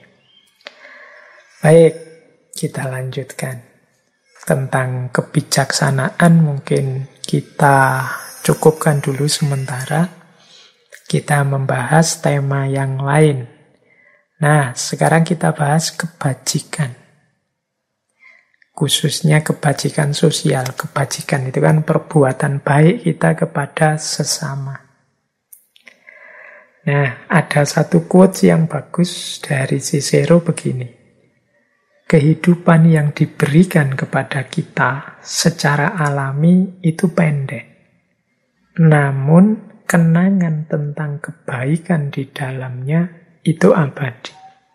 Baik, kita lanjutkan. Tentang kebijaksanaan mungkin kita cukupkan dulu sementara. Kita membahas tema yang lain. Nah, sekarang kita bahas kebajikan. Khususnya kebajikan sosial. Kebajikan itu kan perbuatan baik kita kepada sesama. Nah, ada satu quotes yang bagus dari Cicero begini. Kehidupan yang diberikan kepada kita secara alami itu pendek. Namun kenangan tentang kebaikan di dalamnya itu abadi.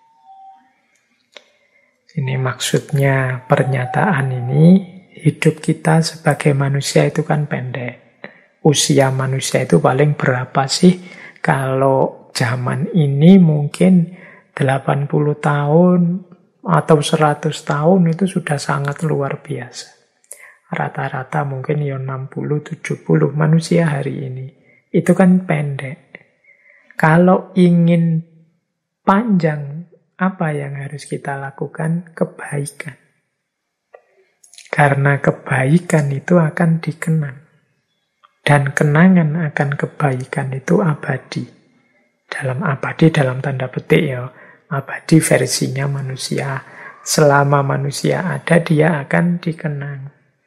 Ini maksudnya pernyataan ini, hidup kita sebagai manusia itu kan pendek. Usia manusia itu paling berapa sih? Kalau zaman ini mungkin 80 tahun atau 100 tahun itu sudah sangat luar biasa. Rata-rata mungkin ya 60-70 manusia hari ini. Itu kan pendek. Kalau ingin panjang, apa yang harus kita lakukan? Kebaikan. Karena kebaikan itu akan dikenang. Dan kenangan akan kebaikan itu abadi. Abadi dalam tanda petik ya. Abadi versinya manusia. Selama manusia ada, dia akan dikenang.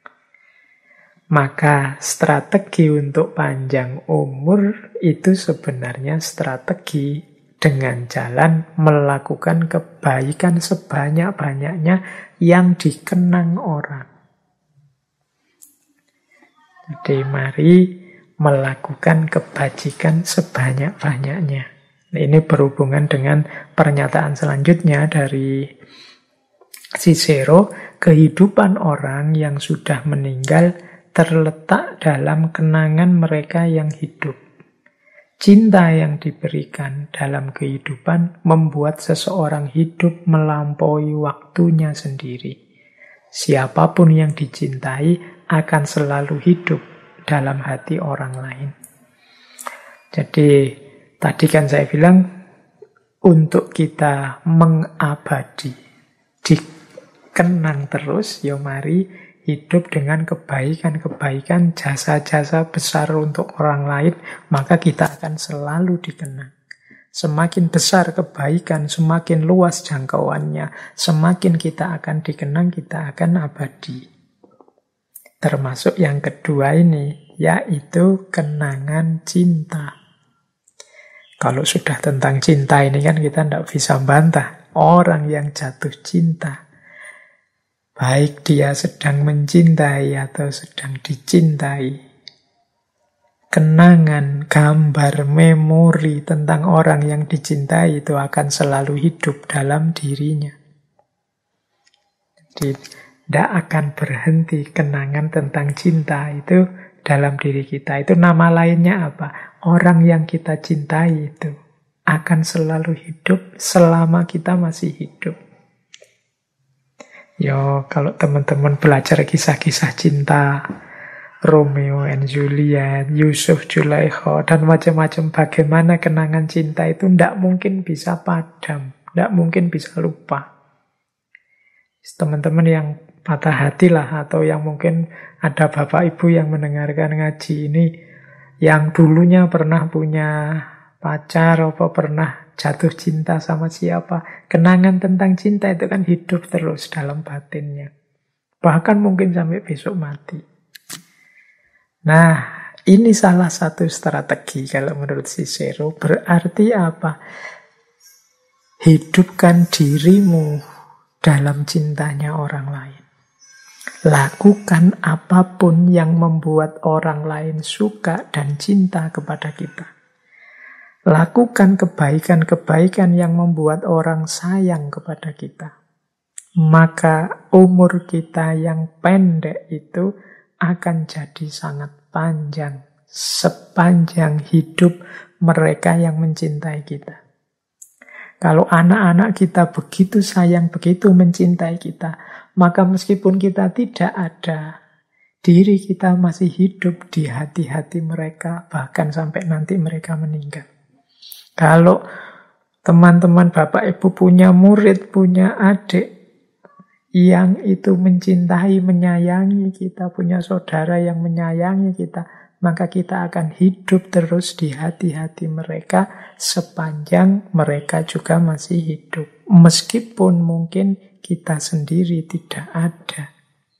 Maka strategi untuk panjang umur itu sebenarnya strategi dengan jalan melakukan kebaikan sebanyak-banyaknya yang dikenang orang. Jadi mari melakukan kebajikan sebanyak-banyaknya. Ini berhubungan dengan pernyataan selanjutnya dari Cicero, kehidupan orang yang sudah meninggal terletak dalam kenangan mereka yang hidup. Cinta yang diberikan dalam kehidupan membuat seseorang hidup melampaui waktunya sendiri. Siapapun yang dicintai akan selalu hidup dalam hati orang lain. Jadi, tadi kan saya bilang, untuk kita mengabadi, dikenang terus, ya mari hidup dengan kebaikan-kebaikan, jasa-jasa besar untuk orang lain, maka kita akan selalu dikenang. Semakin besar kebaikan, semakin luas jangkauannya, semakin kita akan dikenang, kita akan abadi. Termasuk yang kedua ini, yaitu kenangan cinta. Kalau sudah tentang cinta ini kan kita tidak bisa bantah. Orang yang jatuh cinta, Baik dia sedang mencintai atau sedang dicintai. Kenangan, gambar, memori tentang orang yang dicintai itu akan selalu hidup dalam dirinya. Jadi, tidak akan berhenti kenangan tentang cinta itu dalam diri kita. Itu nama lainnya apa? Orang yang kita cintai itu akan selalu hidup selama kita masih hidup. Yo, kalau teman-teman belajar kisah-kisah cinta, Romeo and Juliet, Yusuf Zulaikha, dan macam-macam, bagaimana kenangan cinta itu tidak mungkin bisa padam, tidak mungkin bisa lupa. Teman-teman yang patah hati lah, atau yang mungkin ada bapak ibu yang mendengarkan ngaji ini, yang dulunya pernah punya pacar, apa pernah jatuh cinta sama siapa, kenangan tentang cinta itu kan hidup terus dalam batinnya. Bahkan mungkin sampai besok mati. Nah, ini salah satu strategi kalau menurut Cicero. Berarti apa? Hidupkan dirimu dalam cintanya orang lain. Lakukan apapun yang membuat orang lain suka dan cinta kepada kita. Lakukan kebaikan-kebaikan yang membuat orang sayang kepada kita. Maka umur kita yang pendek itu akan jadi sangat panjang, sepanjang hidup mereka yang mencintai kita. Kalau anak-anak kita begitu sayang, begitu mencintai kita, maka meskipun kita tidak ada, diri kita masih hidup di hati-hati mereka, bahkan sampai nanti mereka meninggal. Kalau teman-teman Bapak Ibu punya murid, punya adik yang itu mencintai, menyayangi kita, punya saudara yang menyayangi kita, maka kita akan hidup terus di hati-hati mereka sepanjang mereka juga masih hidup. Meskipun mungkin kita sendiri tidak ada.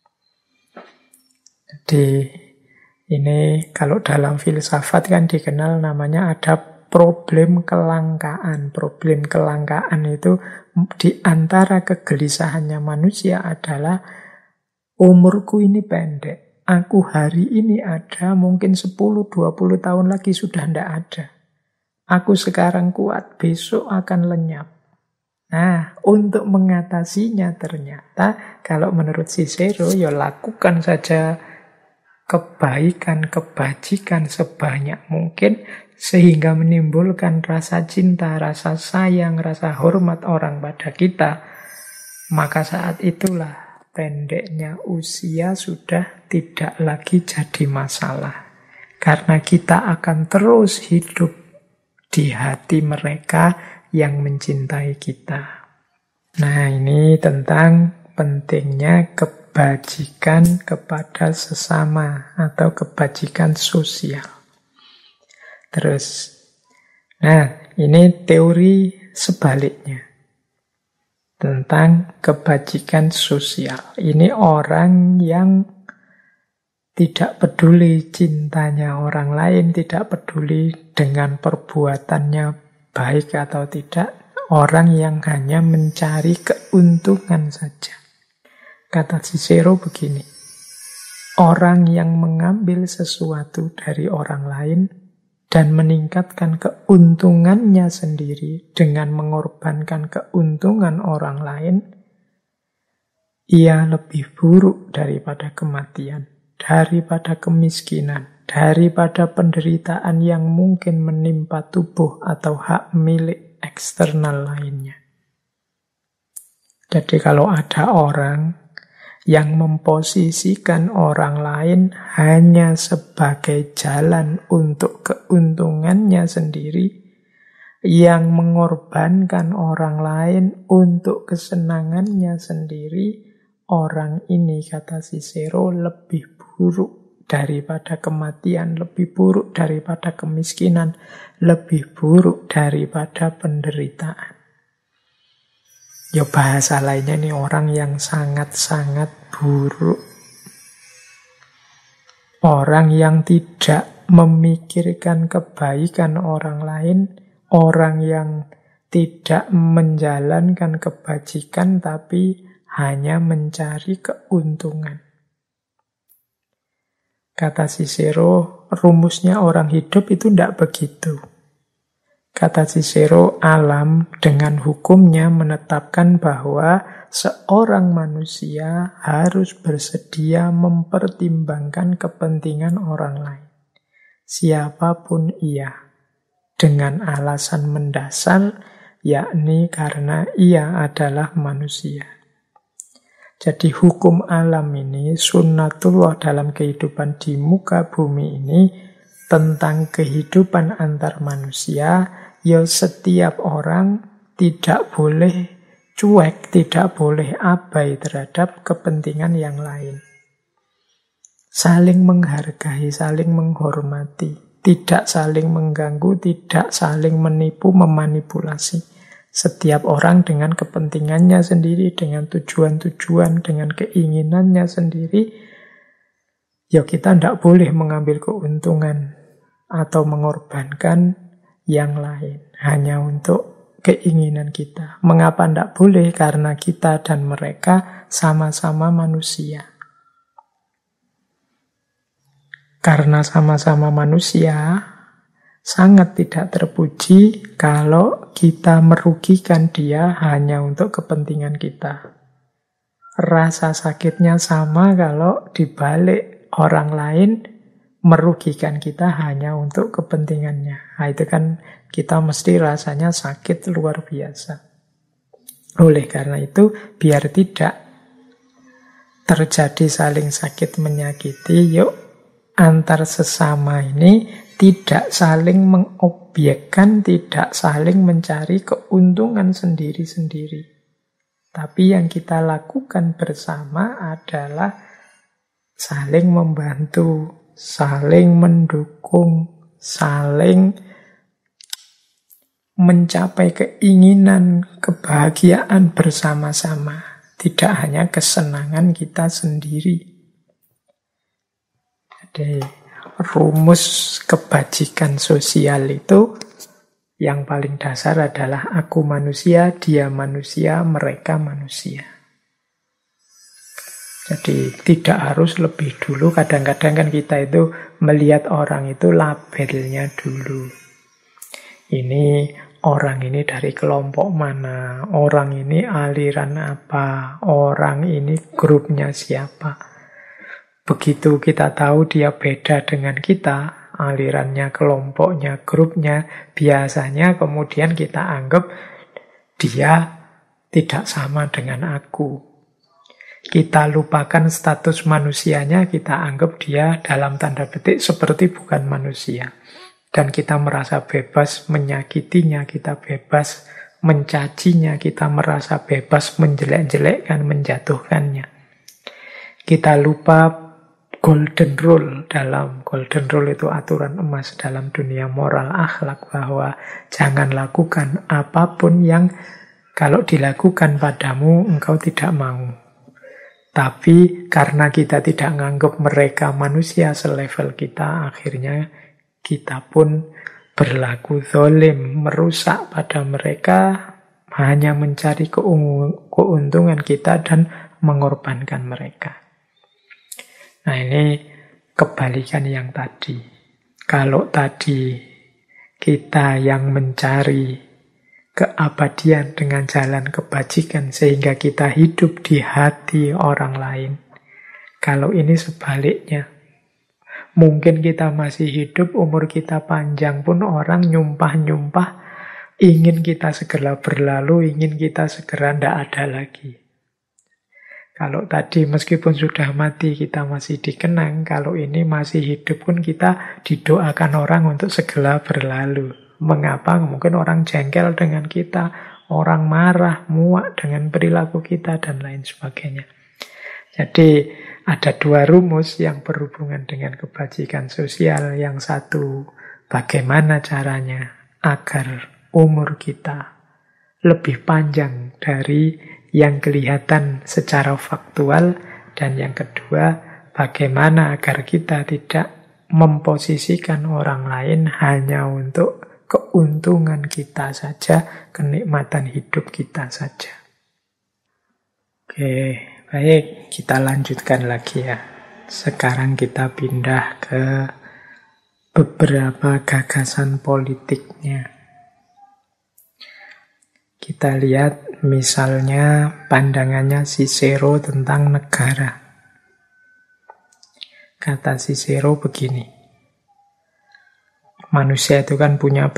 Jadi ini kalau dalam filsafat kan dikenal namanya ada problem kelangkaan. Problem kelangkaan itu di antara kegelisahannya manusia adalah umurku ini pendek. Aku hari ini ada, mungkin 10-20 tahun lagi sudah tidak ada. Aku sekarang kuat, besok akan lenyap. Nah, untuk mengatasinya ternyata kalau menurut Cicero, ya lakukan saja kebaikan, kebajikan sebanyak mungkin sehingga menimbulkan rasa cinta, rasa sayang, rasa hormat orang pada kita. Maka saat itulah pendeknya usia sudah tidak lagi jadi masalah. Karena kita akan terus hidup di hati mereka yang mencintai kita. Nah, ini tentang pentingnya kebajikan kepada sesama atau kebajikan sosial. Terus, nah ini teori sebaliknya tentang kebajikan sosial. Ini orang yang tidak peduli cintanya orang lain, tidak peduli dengan perbuatannya baik atau tidak. Orang yang hanya mencari keuntungan saja. Kata Cicero begini, orang yang mengambil sesuatu dari orang lain dan meningkatkan keuntungannya sendiri dengan mengorbankan keuntungan orang lain, ia lebih buruk daripada kematian, daripada kemiskinan, daripada penderitaan yang mungkin menimpa tubuh atau hak milik eksternal lainnya. Jadi kalau ada orang yang memposisikan orang lain hanya sebagai jalan untuk keuntungannya sendiri, yang mengorbankan orang lain untuk kesenangannya sendiri, orang ini, kata Cicero, lebih buruk daripada kematian, lebih buruk daripada kemiskinan, lebih buruk daripada penderitaan. Ya bahasa lainnya nih, orang yang sangat-sangat buruk. Orang yang tidak memikirkan kebaikan orang lain, orang yang tidak menjalankan kebajikan tapi hanya mencari keuntungan. Kata Cicero, rumusnya orang hidup itu tidak begitu. Kata Cicero, alam dengan hukumnya menetapkan bahwa seorang manusia harus bersedia mempertimbangkan kepentingan orang lain, siapapun ia, dengan alasan mendasar, yakni karena ia adalah manusia. Jadi hukum alam ini, sunnatullah dalam kehidupan di muka bumi ini, tentang kehidupan antar manusia, ya setiap orang tidak boleh cuek, tidak boleh abai terhadap kepentingan yang lain. Saling menghargai, saling menghormati, tidak saling mengganggu, tidak saling menipu, memanipulasi. Setiap orang dengan kepentingannya sendiri, dengan tujuan-tujuan, dengan keinginannya sendiri, ya kita tidak boleh mengambil keuntungan atau mengorbankan yang lain hanya untuk keinginan kita. Mengapa tidak boleh? Karena kita dan mereka sama-sama manusia. Karena sama-sama manusia, sangat tidak terpuji kalau kita merugikan dia hanya untuk kepentingan kita. Rasa sakitnya sama kalau dibalik orang lain merugikan kita hanya untuk kepentingannya. Nah, itu kan kita mesti rasanya sakit luar biasa. Oleh karena itu, biar tidak terjadi saling sakit menyakiti, yuk antar sesama ini tidak saling mengobjekkan, tidak saling mencari keuntungan sendiri-sendiri. Tapi yang kita lakukan bersama adalah saling membantu, saling mendukung, saling mencapai keinginan, kebahagiaan bersama-sama. Tidak hanya kesenangan kita sendiri. Jadi rumus kebajikan sosial itu yang paling dasar adalah aku manusia, dia manusia, mereka manusia. Jadi tidak harus lebih dulu. Kadang-kadang kan kita itu melihat orang itu labelnya dulu. Ini orang ini dari kelompok mana, orang ini aliran apa, orang ini grupnya siapa. Begitu kita tahu dia beda dengan kita, alirannya, kelompoknya, grupnya, biasanya kemudian kita anggap dia tidak sama dengan aku. Kita lupakan status manusianya, kita anggap dia dalam tanda petik seperti bukan manusia. Dan kita merasa bebas menyakitinya, kita bebas mencacinya, kita merasa bebas menjelek-jelekkan, menjatuhkannya. Kita lupa golden rule. Dalam golden rule itu aturan emas dalam dunia moral akhlak, bahwa jangan lakukan apapun yang kalau dilakukan padamu engkau tidak mau. Tapi karena kita tidak menganggap mereka manusia selevel kita, akhirnya kita pun berlaku zalim, merusak pada mereka, hanya mencari keuntungan kita dan mengorbankan mereka. Nah, ini kebalikan yang tadi. Kalau tadi kita yang mencari keabadian dengan jalan kebajikan sehingga kita hidup di hati orang lain. Kalau ini sebaliknya. Mungkin kita masih hidup, umur kita panjang pun orang nyumpah-nyumpah, ingin kita segera berlalu, ingin kita segera tidak ada lagi. Kalau tadi meskipun sudah mati kita masih dikenang, kalau ini masih hidup pun kita didoakan orang untuk segera berlalu. Mengapa? Mungkin orang jengkel dengan kita, orang marah, muak dengan perilaku kita, dan lain sebagainya. Jadi ada dua rumus yang berhubungan dengan kebajikan sosial. Yang satu, bagaimana caranya agar umur kita lebih panjang dari yang kelihatan secara faktual, dan yang kedua, bagaimana agar kita tidak memposisikan orang lain hanya untuk keuntungan kita saja, kenikmatan hidup kita saja. Oke, baik, kita lanjutkan lagi ya. Sekarang kita pindah ke beberapa gagasan politiknya. Kita lihat misalnya pandangannya Cicero tentang negara. Kata Cicero begini, manusia itu kan punya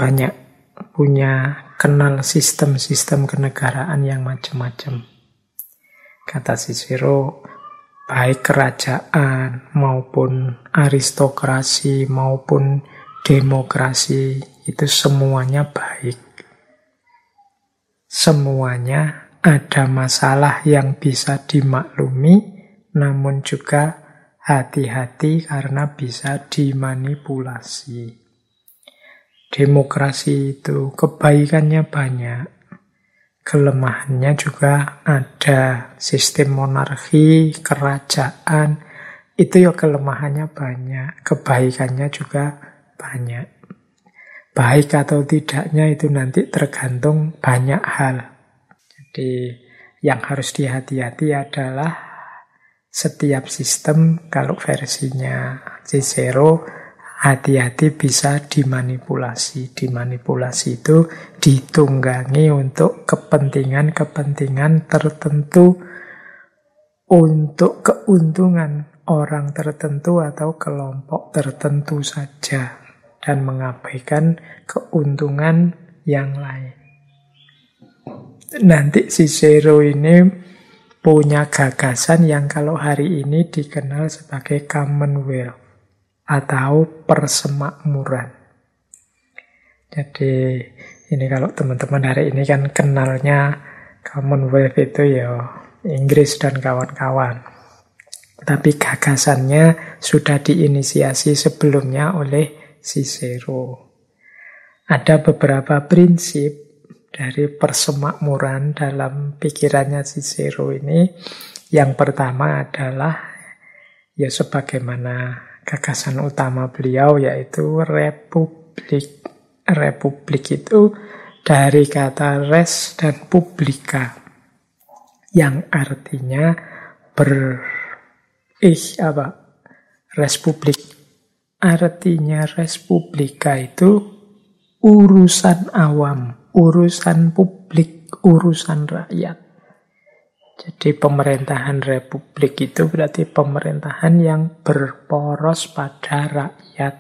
kenal sistem-sistem kenegaraan yang macam-macam. Kata Cicero, baik kerajaan maupun aristokrasi maupun demokrasi itu semuanya baik. Semuanya ada masalah yang bisa dimaklumi, namun juga hati-hati karena bisa dimanipulasi. Demokrasi itu kebaikannya banyak. Kelemahannya juga ada. Sistem monarki, kerajaan, itu ya kelemahannya banyak. Kebaikannya juga banyak. Baik atau tidaknya itu nanti tergantung banyak hal. Jadi yang harus dihati-hati adalah setiap sistem, kalau versinya Cicero, hati-hati bisa dimanipulasi. Dimanipulasi itu ditunggangi untuk kepentingan-kepentingan tertentu, untuk keuntungan orang tertentu atau kelompok tertentu saja, dan mengabaikan keuntungan yang lain. Nanti Cicero ini punya gagasan yang kalau hari ini dikenal sebagai Commonwealth atau persemakmuran. Jadi ini kalau teman-teman hari ini kan kenalnya Commonwealth itu ya Inggris dan kawan-kawan. Tapi gagasannya sudah diinisiasi sebelumnya oleh Cicero. Ada beberapa prinsip dari persemakmuran dalam pikirannya Cicero ini. Yang pertama adalah ya sebagaimana gagasan utama beliau, yaitu republik. Republik itu dari kata res dan publica, yang artinya republik. Artinya respublika itu urusan awam, urusan publik, urusan rakyat. Jadi pemerintahan republik itu berarti pemerintahan yang berporos pada rakyat.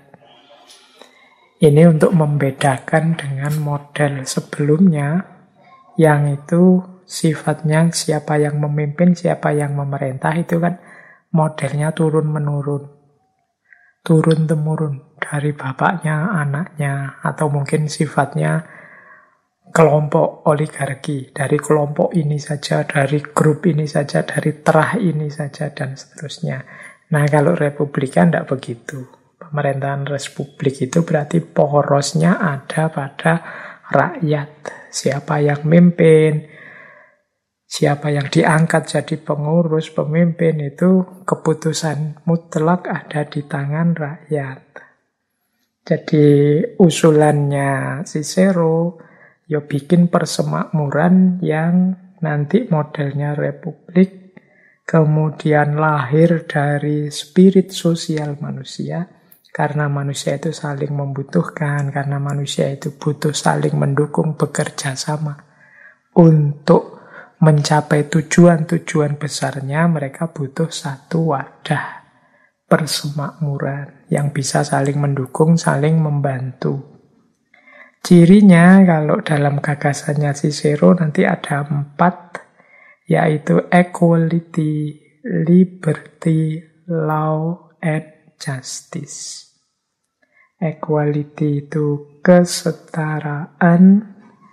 Ini untuk membedakan dengan model sebelumnya, yang itu sifatnya siapa yang memimpin, siapa yang memerintah, itu kan modelnya turun-menurun. Turun-temurun dari bapaknya, anaknya, atau mungkin sifatnya kelompok oligarki, dari kelompok ini saja, dari grup ini saja, dari terah ini saja, dan seterusnya. Nah, kalau republikan tidak begitu. Pemerintahan republik itu berarti porosnya ada pada rakyat. Siapa yang mimpin, siapa yang diangkat jadi pengurus, pemimpin, itu keputusan mutlak ada di tangan rakyat. Jadi usulannya Cicero ya bikin persemakmuran yang nanti modelnya republik, kemudian lahir dari spirit sosial manusia, karena manusia itu saling membutuhkan, karena manusia itu butuh saling mendukung, bekerja sama. Untuk mencapai tujuan-tujuan besarnya, mereka butuh satu wadah persemakmuran yang bisa saling mendukung, saling membantu. Cirinya kalau dalam gagasannya Cicero nanti ada 4, yaitu equality, liberty, law, and justice. Equality itu kesetaraan,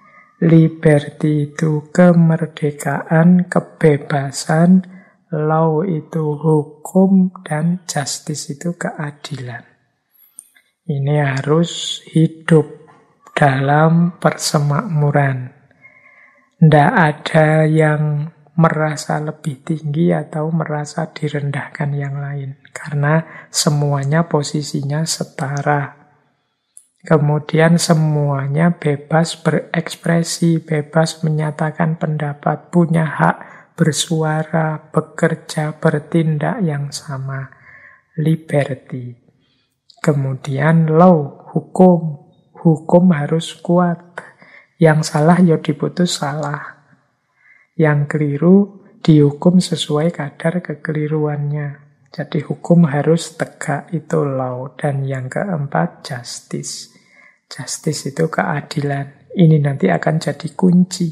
liberty itu kemerdekaan, kebebasan, law itu hukum, dan justice itu keadilan. Ini harus hidup dalam persemakmuran. Tidak ada yang merasa lebih tinggi atau merasa direndahkan yang lain, karena semuanya posisinya setara. Kemudian semuanya bebas berekspresi, bebas menyatakan pendapat, punya hak bersuara, bekerja, bertindak yang sama. Liberty. Kemudian law, hukum. Hukum harus kuat. Yang salah ya diputus salah. Yang keliru dihukum sesuai kadar kekeliruannya. Jadi hukum harus tegak, itu law. Dan yang keempat, justice. Justice itu keadilan. Ini nanti akan jadi kunci.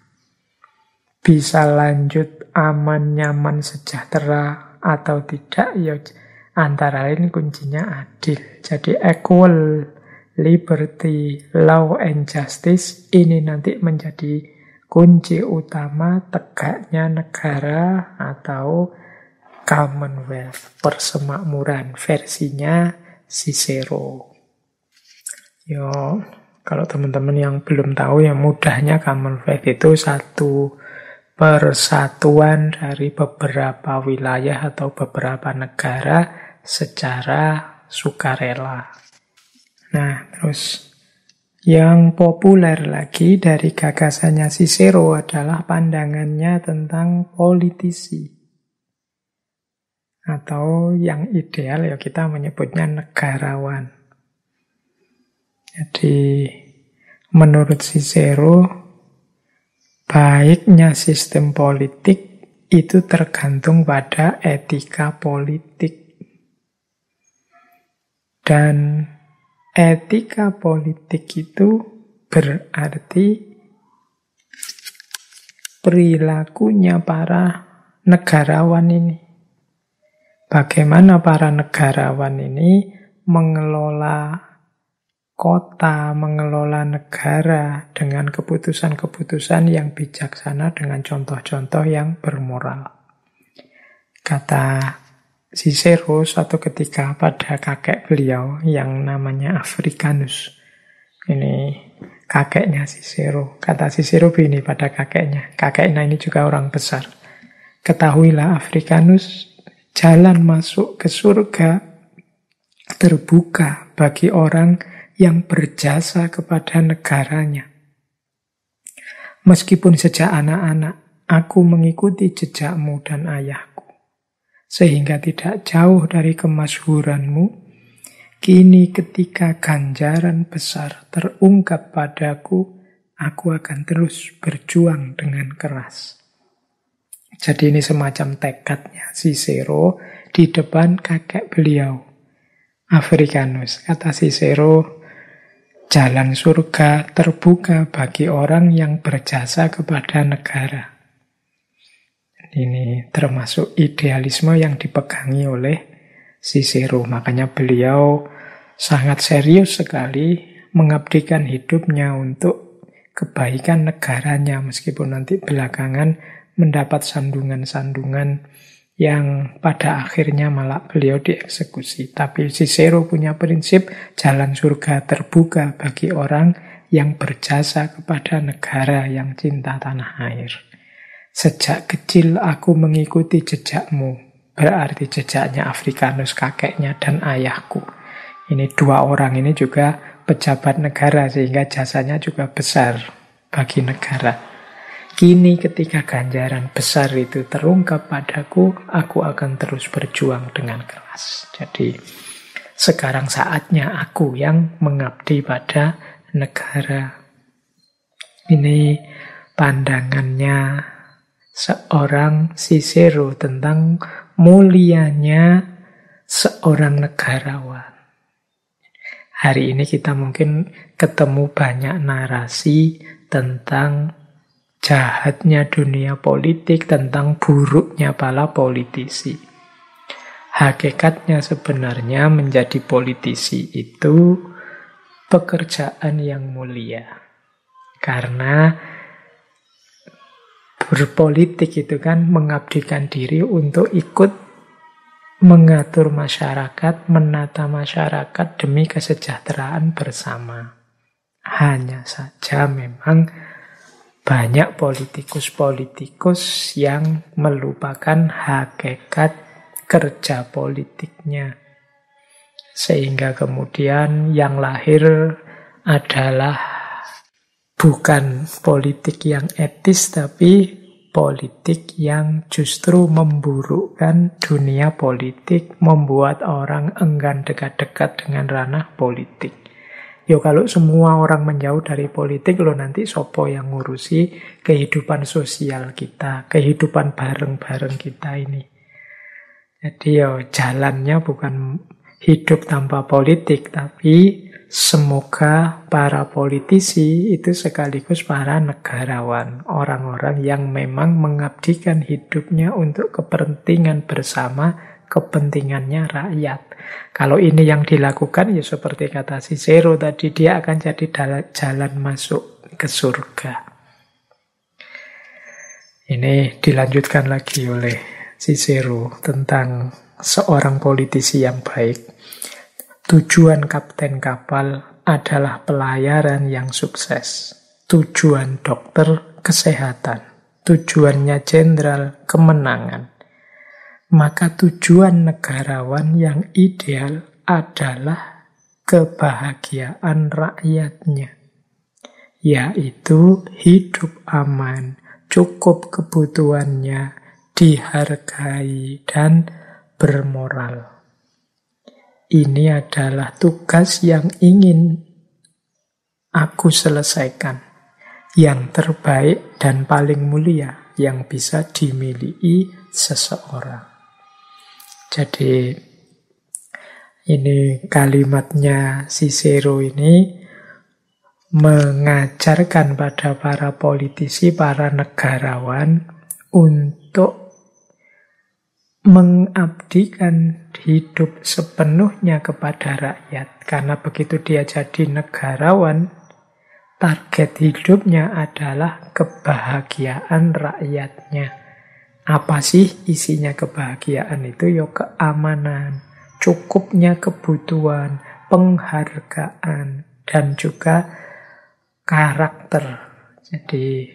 Bisa lanjut aman, nyaman, sejahtera atau tidak, ya antara lain kuncinya adil. Jadi equal, liberty, law and justice, ini nanti menjadi kunci utama tegaknya negara atau Commonwealth, persemakmuran versinya Cicero. Yo, kalau teman-teman yang belum tahu, yang mudahnya Commonwealth itu satu persatuan dari beberapa wilayah atau beberapa negara secara sukarela. Nah, terus yang populer lagi dari gagasannya Cicero adalah pandangannya tentang politisi. Atau yang ideal ya kita menyebutnya negarawan. Jadi menurut Cicero, baiknya sistem politik itu tergantung pada etika politik. Dan etika politik itu berarti perilakunya para negarawan ini. Bagaimana para negarawan ini mengelola kota, mengelola negara dengan keputusan-keputusan yang bijaksana dengan contoh-contoh yang bermoral. Kata Cicero suatu ketika pada kakek beliau yang namanya Africanus. Ini kakeknya Cicero. Kata Cicero begini pada kakeknya. Kakeknya ini juga orang besar. Ketahuilah Africanus, jalan masuk ke surga terbuka bagi orang yang berjasa kepada negaranya. Meskipun sejak anak-anak aku mengikuti jejakmu dan ayahku, sehingga tidak jauh dari kemasyhuranmu, kini ketika ganjaran besar terungkap padaku, aku akan terus berjuang dengan keras. Jadi ini semacam tekadnya Cicero di depan kakek beliau, Africanus. Kata Cicero, jalan surga terbuka bagi orang yang berjasa kepada negara. Ini termasuk idealisme yang dipegangi oleh Cicero. Makanya beliau sangat serius sekali mengabdikan hidupnya untuk kebaikan negaranya, meskipun nanti belakangan mendapat sandungan-sandungan yang pada akhirnya malah beliau dieksekusi. Tapi Cicero punya prinsip jalan surga terbuka bagi orang yang berjasa kepada negara, yang cinta tanah air. Sejak kecil aku mengikuti jejakmu, berarti jejaknya Africanus, kakeknya, dan ayahku. Ini dua orang ini juga pejabat negara, sehingga jasanya juga besar bagi negara. Kini ketika ganjaran besar itu terungkap padaku, aku akan terus berjuang dengan keras. Jadi sekarang saatnya aku yang mengabdi pada negara. Ini pandangannya seorang Cicero tentang mulianya seorang negarawan. Hari ini kita mungkin ketemu banyak narasi tentang jahatnya dunia politik, tentang buruknya para politisi. Hakikatnya sebenarnya menjadi politisi itu pekerjaan yang mulia. Karena berpolitik itu kan mengabdikan diri untuk ikut mengatur masyarakat, menata masyarakat demi kesejahteraan bersama. Hanya saja memang banyak politikus-politikus yang melupakan hakikat kerja politiknya. Sehingga kemudian yang lahir adalah bukan politik yang etis, tapi politik yang justru memburukkan dunia politik, membuat orang enggan dekat-dekat dengan ranah politik. Yo kalau semua orang menjauh dari politik, lo nanti sopo yang ngurusi kehidupan sosial kita, kehidupan bareng-bareng kita ini. Jadi yo jalannya bukan hidup tanpa politik, tapi semoga para politisi itu sekaligus para negarawan, orang-orang yang memang mengabdikan hidupnya untuk kepentingan bersama, kepentingannya rakyat. Kalau ini yang dilakukan, ya seperti kata Cicero tadi, dia akan jadi jalan masuk ke surga. Ini dilanjutkan lagi oleh Cicero tentang seorang politisi yang baik. Tujuan kapten kapal adalah pelayaran yang sukses. Tujuan dokter, kesehatan. Tujuannya jenderal, kemenangan. Maka tujuan negarawan yang ideal adalah kebahagiaan rakyatnya. Yaitu hidup aman, cukup kebutuhannya, dihargai, dan bermoral. Ini adalah tugas yang ingin aku selesaikan. Yang terbaik dan paling mulia yang bisa dimiliki seseorang. Jadi ini kalimatnya Cicero ini mengajarkan pada para politisi, para negarawan untuk mengabdikan hidup sepenuhnya kepada rakyat. Karena begitu dia jadi negarawan, target hidupnya adalah kebahagiaan rakyatnya. Apa sih isinya kebahagiaan itu? Ya keamanan, cukupnya kebutuhan, penghargaan, dan juga karakter. Jadi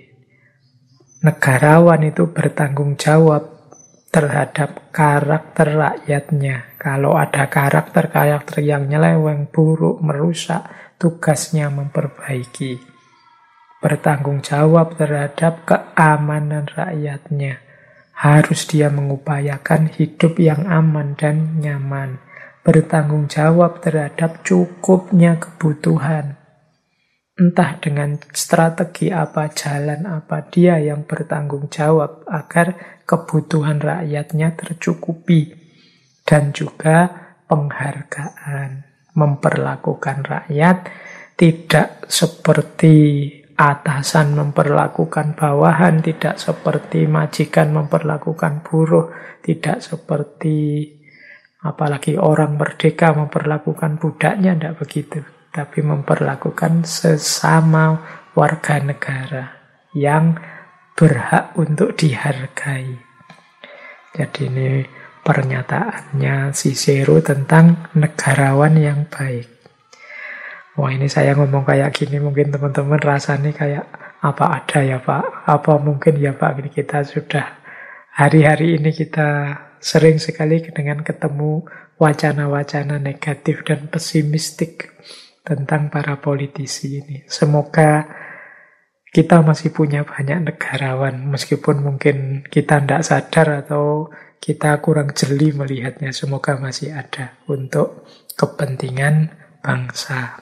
negarawan itu bertanggung jawab terhadap karakter rakyatnya. Kalau ada karakter-karakter yang nyeleweng, buruk, merusak, tugasnya memperbaiki. Bertanggung jawab terhadap keamanan rakyatnya. Harus dia mengupayakan hidup yang aman dan nyaman. Bertanggung jawab terhadap cukupnya kebutuhan. Entah dengan strategi apa, jalan apa, dia yang bertanggung jawab agar kebutuhan rakyatnya tercukupi. Dan juga penghargaan, memperlakukan rakyat tidak seperti atasan memperlakukan bawahan, tidak seperti majikan memperlakukan buruh, tidak seperti apalagi orang merdeka memperlakukan budaknya, tidak begitu. Tapi memperlakukan sesama warga negara yang berhak untuk dihargai. Jadi ini pernyataannya Cicero tentang negarawan yang baik. Wah, ini saya ngomong kayak gini mungkin teman-teman rasanya kayak apa ada ya Pak, apa mungkin ya Pak, ini kita sudah hari-hari ini kita sering sekali dengan ketemu wacana-wacana negatif dan pesimistik tentang para politisi ini. Semoga kita masih punya banyak negarawan, meskipun mungkin kita tidak sadar atau kita kurang jeli melihatnya. Semoga masih ada untuk kepentingan bangsa.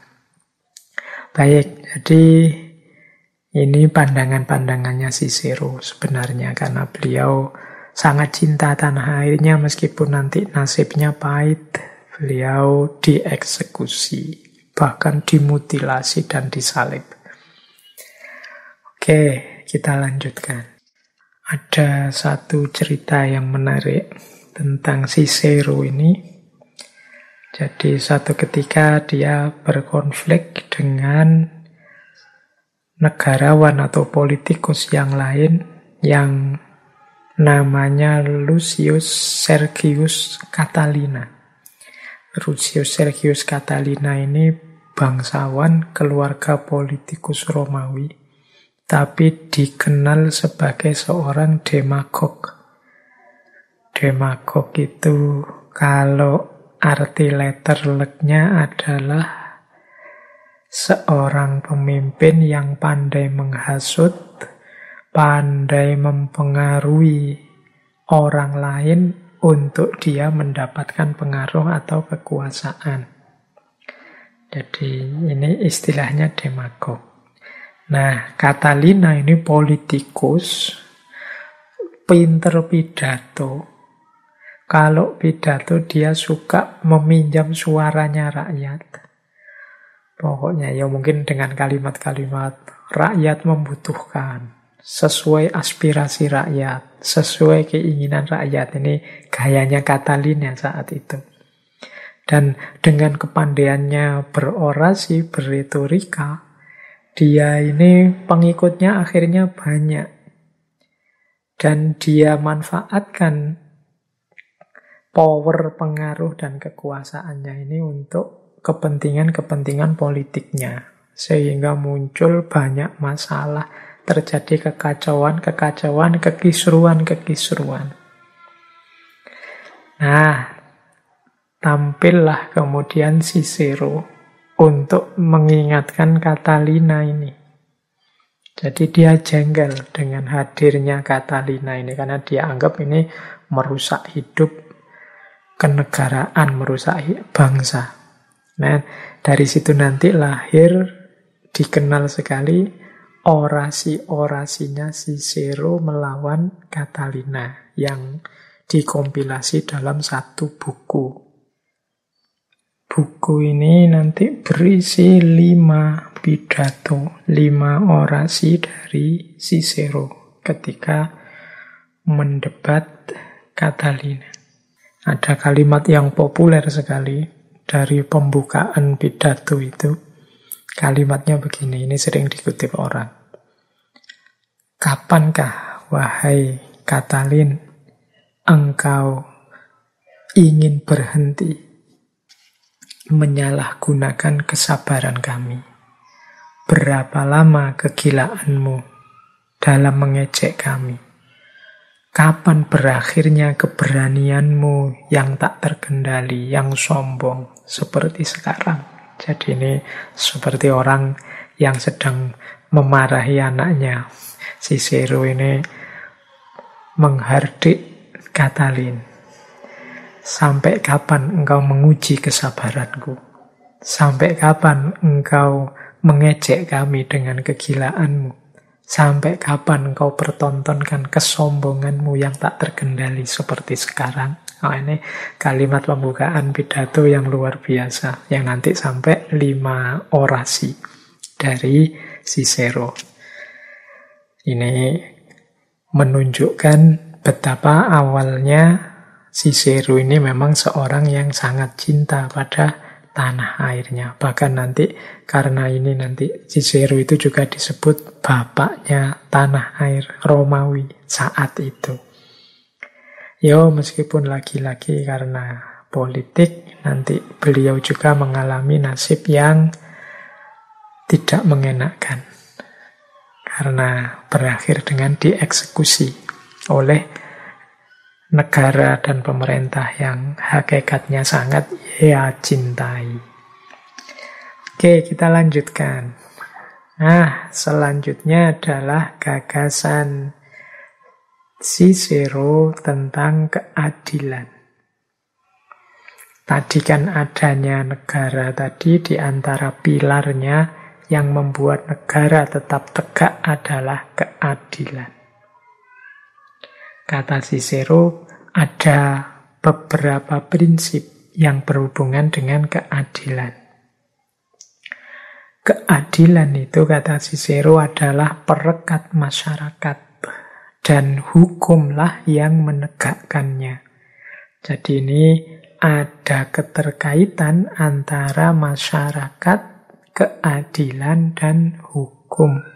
Baik, jadi ini pandangan-pandangannya Cicero sebenarnya, karena beliau sangat cinta tanah airnya meskipun nanti nasibnya pahit. Beliau dieksekusi, bahkan dimutilasi dan disalib. Oke, kita lanjutkan. Ada satu cerita yang menarik tentang Cicero ini. Jadi suatu ketika dia berkonflik dengan negarawan atau politikus yang lain yang namanya Lucius Sergius Catilina. Lucius Sergius Catilina ini bangsawan keluarga politikus Romawi, tapi dikenal sebagai seorang demagog. Demagog itu kalau arti letterleknya adalah seorang pemimpin yang pandai menghasut, pandai mempengaruhi orang lain untuk dia mendapatkan pengaruh atau kekuasaan. Jadi ini istilahnya demagog. Nah, Catalina ini politikus, pinter pidato. Kalau pidato dia suka meminjam suaranya rakyat. Pokoknya ya mungkin dengan kalimat-kalimat rakyat membutuhkan, sesuai aspirasi rakyat, sesuai keinginan rakyat. Ini gayanya Catalina saat itu. Dan dengan kepandaiannya berorasi, berretorika, dia ini pengikutnya akhirnya banyak. Dan dia manfaatkan power, pengaruh, dan kekuasaannya ini untuk kepentingan-kepentingan politiknya. Sehingga muncul banyak masalah, terjadi kekacauan, kekisruan. Nah, tampillah kemudian Cicero untuk mengingatkan Catalina ini. Jadi dia jengkel dengan hadirnya Catalina ini, karena dia anggap ini merusak hidup kenegaraan, merusak bangsa. Nah, dari situ nanti lahir, dikenal sekali orasi-orasinya Cicero melawan Catalina yang dikompilasi dalam satu buku. Buku ini nanti berisi 5 pidato, 5 orasi dari Cicero ketika mendebat Catalina. Ada kalimat yang populer sekali dari pembukaan pidato itu. Kalimatnya begini, ini sering dikutip orang. Kapankah, wahai Katalin, engkau ingin berhenti menyalahgunakan kesabaran kami? Berapa lama kegilaanmu dalam mengejek kami? Kapan berakhirnya keberanianmu yang tak terkendali, yang sombong, seperti sekarang? Jadi ini seperti orang yang sedang memarahi anaknya. Cicero ini menghardik Katalin. Sampai kapan engkau menguji kesabaranku? Sampai kapan engkau mengejek kami dengan kegilaanmu? Sampai kapan engkau pertontonkan kesombonganmu yang tak terkendali seperti sekarang? Oh, ini kalimat pembukaan pidato yang luar biasa, yang nanti sampai 5 orasi dari Cicero. Ini menunjukkan betapa awalnya Cicero ini memang seorang yang sangat cinta pada tanah airnya. Bahkan nanti karena ini nanti Cicero itu juga disebut bapaknya tanah air Romawi saat itu. Yo, meskipun lagi-lagi karena politik, nanti beliau juga mengalami nasib yang tidak mengenakan. Karena berakhir dengan dieksekusi oleh negara dan pemerintah yang hakikatnya sangat ia cintai. Oke, kita lanjutkan. Nah, selanjutnya adalah gagasan Cicero tentang keadilan. Tadi kan adanya negara tadi, di antara pilarnya yang membuat negara tetap tegak adalah keadilan. Kata Cicero, ada beberapa prinsip yang berhubungan dengan keadilan. Keadilan itu, kata Cicero, adalah perekat masyarakat, dan hukumlah yang menegakkannya. Jadi ini ada keterkaitan antara masyarakat, keadilan, dan hukum.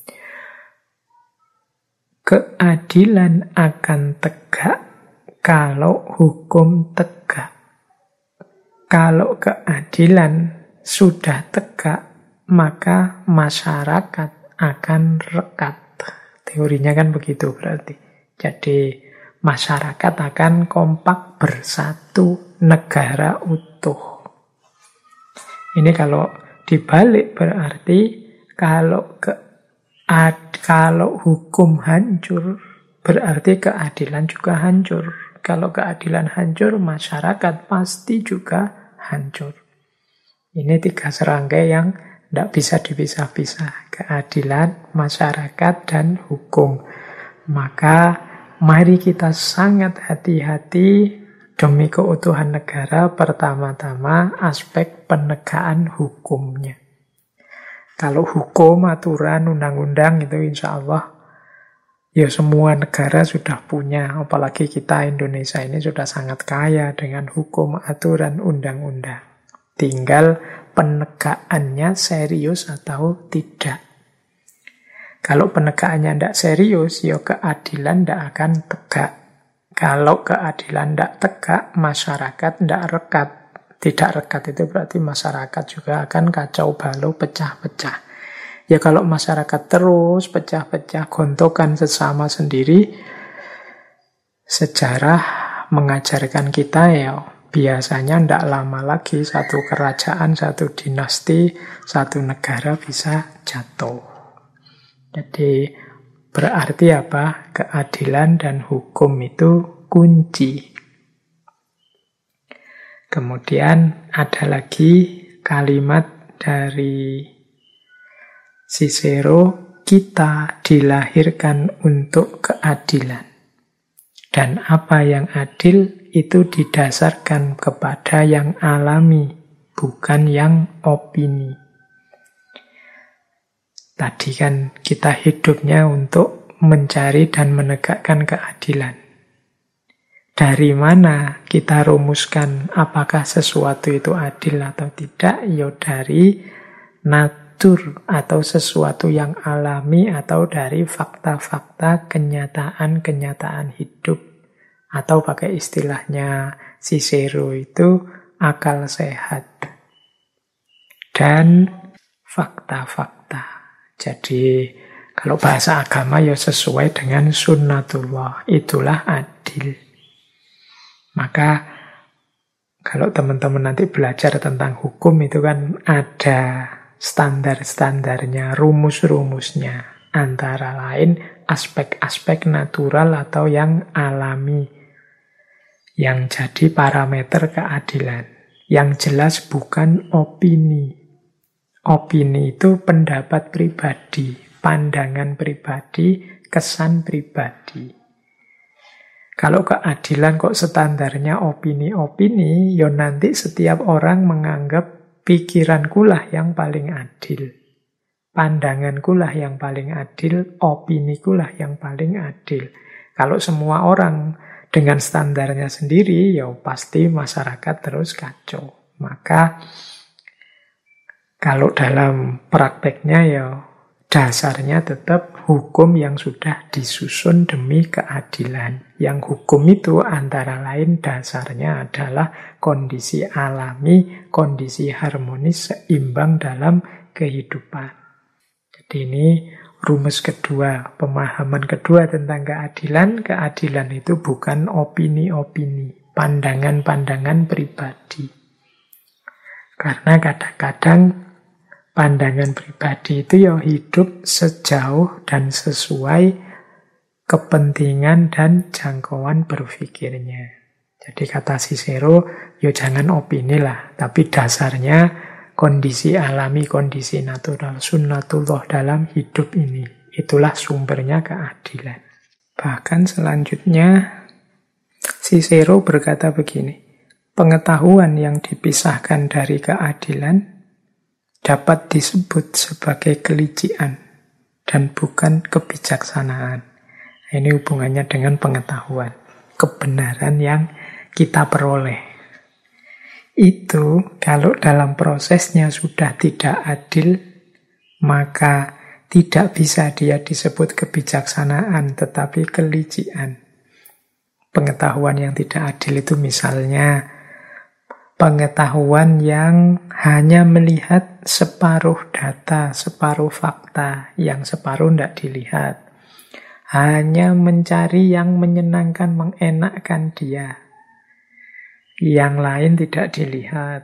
Keadilan akan tegak kalau hukum tegak. Kalau keadilan sudah tegak, maka masyarakat akan rekat. Teorinya kan begitu berarti. Jadi masyarakat akan kompak bersatu, negara utuh. Ini kalau dibalik berarti kalau Kalau hukum hancur, berarti keadilan juga hancur. Kalau keadilan hancur, masyarakat pasti juga hancur. Ini 3 serangkai yang tidak bisa dipisah-pisah. Keadilan, masyarakat, dan hukum. Maka mari kita sangat hati-hati demi keutuhan negara. Pertama-tama aspek penegakan hukumnya. Kalau hukum, aturan, undang-undang itu insya Allah ya semua negara sudah punya. Apalagi kita Indonesia ini sudah sangat kaya dengan hukum, aturan, undang-undang. Tinggal penegakannya serius atau tidak. Kalau penegakannya tidak serius, ya keadilan tidak akan tegak. Kalau keadilan tidak tegak, masyarakat tidak rekat. Tidak rekat itu berarti masyarakat juga akan kacau balau, pecah-pecah. Ya kalau masyarakat terus pecah-pecah, gontokan sesama sendiri, sejarah mengajarkan kita ya biasanya tidak lama lagi satu kerajaan, satu dinasti, satu negara bisa jatuh. Jadi berarti apa? Keadilan dan hukum itu kunci. Kemudian ada lagi kalimat dari Cicero, kita dilahirkan untuk keadilan. Dan apa yang adil itu didasarkan kepada yang alami, bukan yang opini. Tadi kan kita hidupnya untuk mencari dan menegakkan keadilan. Dari mana kita rumuskan apakah sesuatu itu adil atau tidak? Ya dari natur atau sesuatu yang alami atau dari fakta-fakta kenyataan-kenyataan hidup. Atau pakai istilahnya Cicero itu akal sehat dan fakta-fakta. Jadi kalau bahasa agama ya sesuai dengan sunnatullah, itulah adil. Maka kalau teman-teman nanti belajar tentang hukum itu kan ada standar-standarnya, rumus-rumusnya. Antara lain aspek-aspek natural atau yang alami. Yang jadi parameter keadilan. Yang jelas bukan opini. Opini itu pendapat pribadi, pandangan pribadi, kesan pribadi. Kalau keadilan kok standarnya opini-opini, ya nanti setiap orang menganggap pikiranku lah yang paling adil. Pandanganku lah yang paling adil, opiniku lah yang paling adil. Kalau semua orang dengan standarnya sendiri, ya pasti masyarakat terus kacau. Maka kalau dalam prakteknya ya dasarnya tetap hukum yang sudah disusun demi keadilan. Yang hukum itu antara lain dasarnya adalah kondisi alami, kondisi harmonis, seimbang dalam kehidupan. Jadi ini rumus kedua, pemahaman kedua tentang keadilan. Keadilan itu bukan opini-opini, pandangan-pandangan pribadi. Karena kadang-kadang pandangan pribadi itu ya hidup sejauh dan sesuai kepentingan dan jangkauan berpikirnya. Jadi kata Cicero, ya jangan opini lah, tapi dasarnya kondisi alami, kondisi natural, sunnatullah dalam hidup ini. Itulah sumbernya keadilan. Bahkan selanjutnya Cicero berkata begini, pengetahuan yang dipisahkan dari keadilan dapat disebut sebagai kelicikan dan bukan kebijaksanaan. Ini hubungannya dengan pengetahuan, kebenaran yang kita peroleh. Itu kalau dalam prosesnya sudah tidak adil, maka tidak bisa dia disebut kebijaksanaan, tetapi kelicikan. Pengetahuan yang tidak adil itu misalnya pengetahuan yang hanya melihat separuh data, separuh fakta, yang separuh tidak dilihat. Hanya mencari yang menyenangkan, mengenakkan dia. Yang lain tidak dilihat.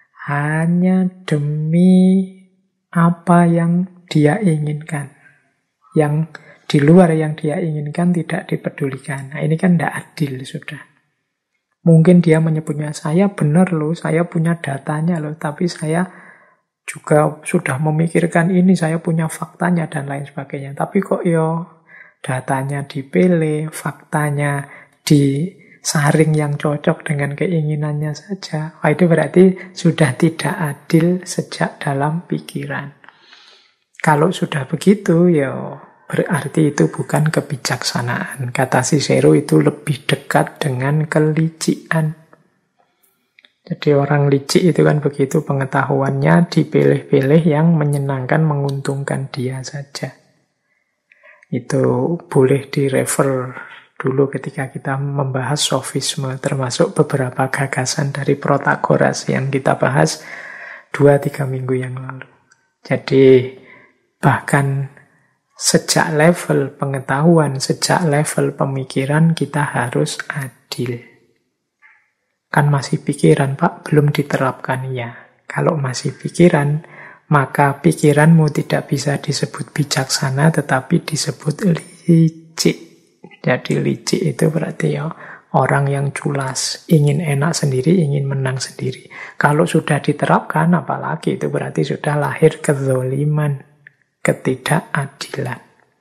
Hanya demi apa yang dia inginkan. Yang di luar yang dia inginkan tidak dipedulikan. Nah, ini kan tidak adil sudah. Mungkin dia menyebutnya, saya benar loh, saya punya datanya loh, tapi saya juga sudah memikirkan ini, saya punya faktanya dan lain sebagainya. Tapi kok datanya dipilih, faktanya disaring yang cocok dengan keinginannya saja. Wah, itu berarti sudah tidak adil sejak dalam pikiran. Kalau sudah begitu, berarti itu bukan kebijaksanaan. Kata Cicero itu lebih dekat dengan kelicikan. Jadi orang licik itu kan begitu, pengetahuannya dipilih-pilih yang menyenangkan, menguntungkan dia saja. Itu boleh direfer dulu ketika kita membahas sofisme, termasuk beberapa gagasan dari Protagoras yang kita bahas 2-3 minggu yang lalu. Jadi bahkan sejak level pengetahuan, sejak level pemikiran kita harus adil. Kan masih pikiran, Pak, belum diterapkan ya. Kalau masih pikiran, maka pikiranmu tidak bisa disebut bijaksana, tetapi disebut licik. Jadi licik itu berarti orang yang culas, ingin enak sendiri, ingin menang sendiri. Kalau sudah diterapkan, apalagi itu berarti sudah lahir kezoliman, ketidakadilan.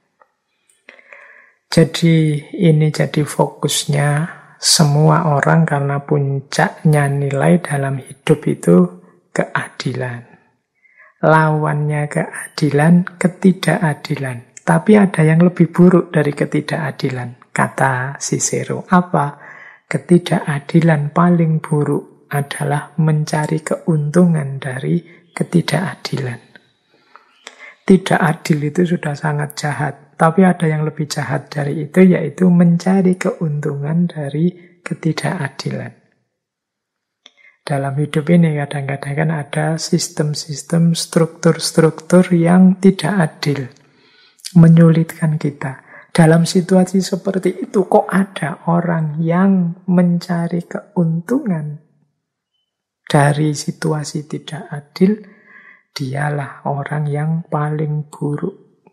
Jadi ini jadi fokusnya semua orang karena puncaknya nilai dalam hidup itu keadilan. Lawannya keadilan, ketidakadilan. Tapi ada yang lebih buruk dari ketidakadilan, kata Cicero. Apa? Ketidakadilan paling buruk adalah mencari keuntungan dari ketidakadilan. Tidak adil itu sudah sangat jahat. Tapi ada yang lebih jahat dari itu, yaitu mencari keuntungan dari ketidakadilan. Dalam hidup ini kadang-kadang kan ada sistem-sistem, struktur-struktur yang tidak adil. Menyulitkan kita. Dalam situasi seperti itu, kok ada orang yang mencari keuntungan dari situasi tidak adil? Dialah orang yang paling buruk.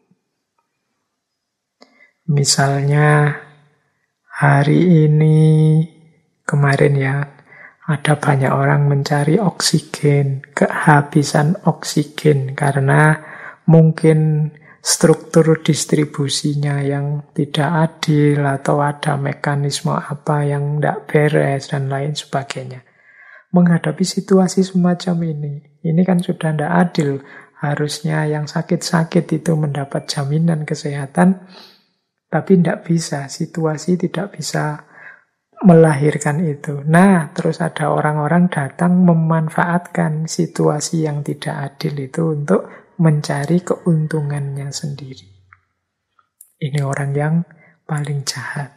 Misalnya hari ini, kemarin ada banyak orang mencari oksigen, kehabisan oksigen karena mungkin struktur distribusinya yang tidak adil atau ada mekanisme apa yang tidak beres dan lain sebagainya. Menghadapi situasi semacam ini kan sudah tidak adil. Harusnya yang sakit-sakit itu mendapat jaminan kesehatan, tapi tidak bisa, situasi tidak bisa melahirkan itu. Nah, terus ada orang-orang datang memanfaatkan situasi yang tidak adil itu untuk mencari keuntungannya sendiri. Ini orang yang paling jahat.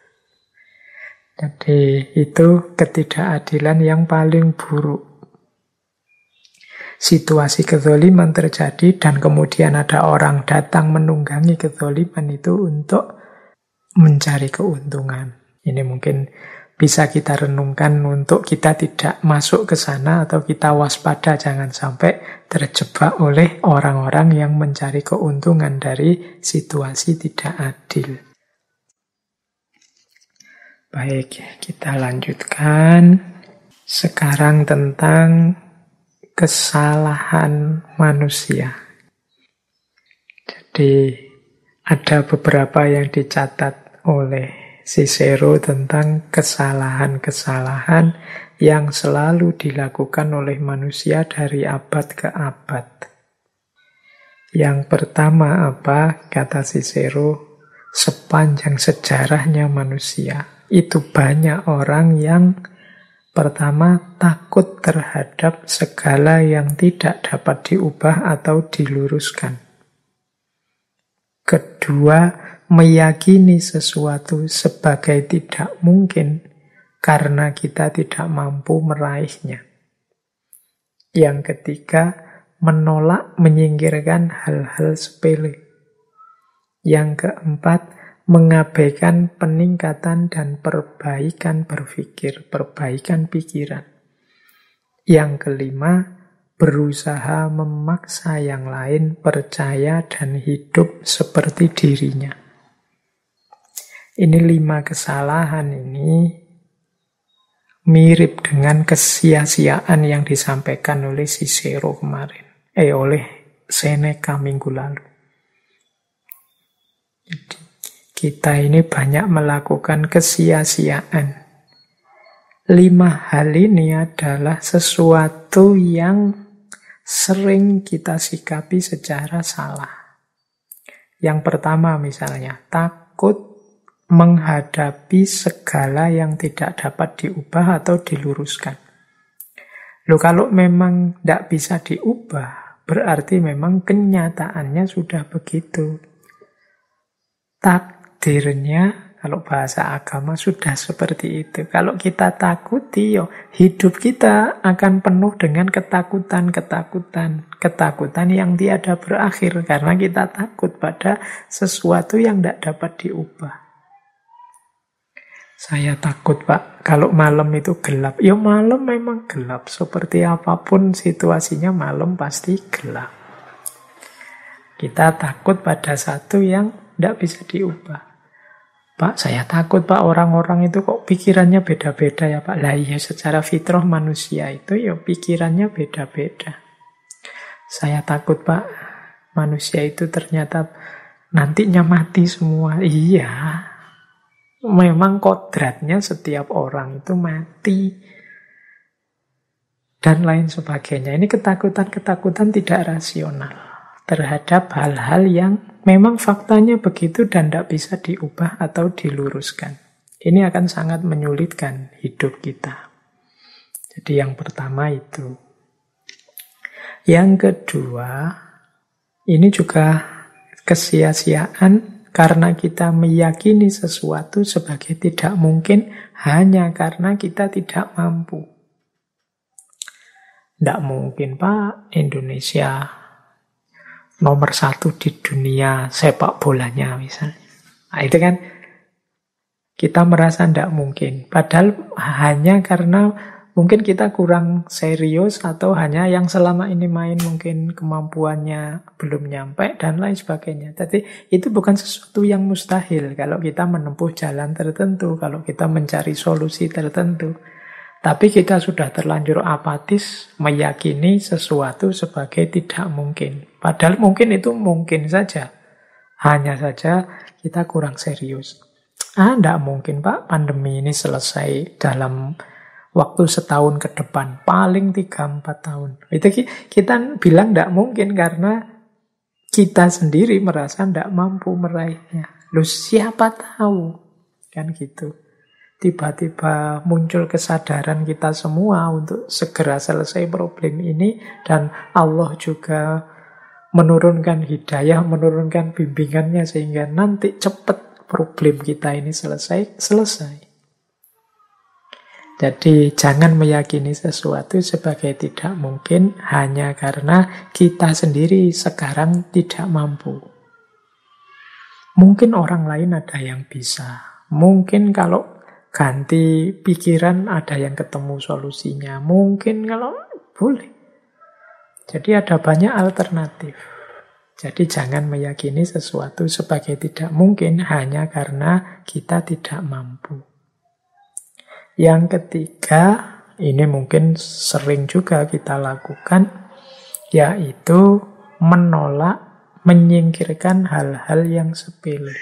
Jadi itu ketidakadilan yang paling buruk. Situasi kezoliman terjadi dan kemudian ada orang datang menunggangi kezoliman itu untuk mencari keuntungan. Ini mungkin bisa kita renungkan untuk kita tidak masuk ke sana atau kita waspada jangan sampai terjebak oleh orang-orang yang mencari keuntungan dari situasi tidak adil. Baik, kita lanjutkan. Sekarang tentang kesalahan manusia. Jadi ada beberapa yang dicatat oleh Cicero tentang kesalahan-kesalahan yang selalu dilakukan oleh manusia dari abad ke abad. Yang pertama apa? Kata Cicero, sepanjang sejarahnya manusia, itu banyak orang yang pertama takut terhadap segala yang tidak dapat diubah atau diluruskan. Kedua, meyakini sesuatu sebagai tidak mungkin karena kita tidak mampu meraihnya. Yang ketiga, menolak, menyingkirkan hal-hal sepele. Yang keempat, mengabaikan peningkatan dan perbaikan berpikir, perbaikan pikiran. Yang kelima, berusaha memaksa yang lain percaya dan hidup seperti dirinya. Ini 5 kesalahan ini mirip dengan kesia-siaan yang disampaikan oleh Cicero kemarin. Oleh Seneca minggu lalu. Jadi, kita ini banyak melakukan kesia-siaan. 5 hal ini adalah sesuatu yang sering kita sikapi secara salah. Yang pertama misalnya, takut menghadapi segala yang tidak dapat diubah atau diluruskan. Loh, kalau memang tidak bisa diubah, berarti memang kenyataannya sudah begitu. Takdirnya, kalau bahasa agama sudah seperti itu. Kalau kita takuti, hidup kita akan penuh dengan ketakutan yang tiada berakhir. Karena kita takut pada sesuatu yang tidak dapat diubah. Saya takut, Pak, kalau malam itu gelap. Ya malam memang gelap. Seperti apapun situasinya, malam pasti gelap. Kita takut pada satu yang tidak bisa diubah. Pak, saya takut, Pak, orang-orang itu kok pikirannya beda-beda ya, Pak. Lah iya, secara fitrah manusia itu ya pikirannya beda-beda. Saya takut, Pak, manusia itu ternyata nantinya mati semua. Iya, memang kodratnya setiap orang itu mati. Dan lain sebagainya. Ini ketakutan-ketakutan tidak rasional terhadap hal-hal yang memang faktanya begitu dan tidak bisa diubah atau diluruskan. Ini akan sangat menyulitkan hidup kita. Jadi yang pertama itu. Yang kedua, ini juga kesia-siaan karena kita meyakini sesuatu sebagai tidak mungkin hanya karena kita tidak mampu. Tidak mungkin, Pak, Indonesia nomor 1 di dunia sepak bolanya misalnya. Nah, itu kan kita merasa tidak mungkin. Padahal hanya karena mungkin kita kurang serius atau hanya yang selama ini main mungkin kemampuannya belum nyampe dan lain sebagainya. Jadi itu bukan sesuatu yang mustahil kalau kita menempuh jalan tertentu, kalau kita mencari solusi tertentu. Tapi kita sudah terlanjur apatis meyakini sesuatu sebagai tidak mungkin. Padahal mungkin itu mungkin saja. Hanya saja kita kurang serius. Tidak mungkin, Pak, pandemi ini selesai dalam waktu setahun ke depan. Paling 3-4 tahun. Itu kita bilang tidak mungkin karena kita sendiri merasa tidak mampu meraihnya. Loh, siapa tahu? Kan gitu. Tiba-tiba muncul kesadaran kita semua untuk segera selesai problem ini. Dan Allah juga menurunkan hidayah, menurunkan bimbingannya sehingga nanti cepat problem kita ini selesai. Jadi jangan meyakini sesuatu sebagai tidak mungkin hanya karena kita sendiri sekarang tidak mampu. Mungkin orang lain ada yang bisa. Mungkin kalau ganti pikiran ada yang ketemu solusinya. Mungkin kalau boleh. Jadi ada banyak alternatif. Jadi jangan meyakini sesuatu sebagai tidak mungkin hanya karena kita tidak mampu. Yang ketiga, ini mungkin sering juga kita lakukan, yaitu menolak, menyingkirkan hal-hal yang sepele.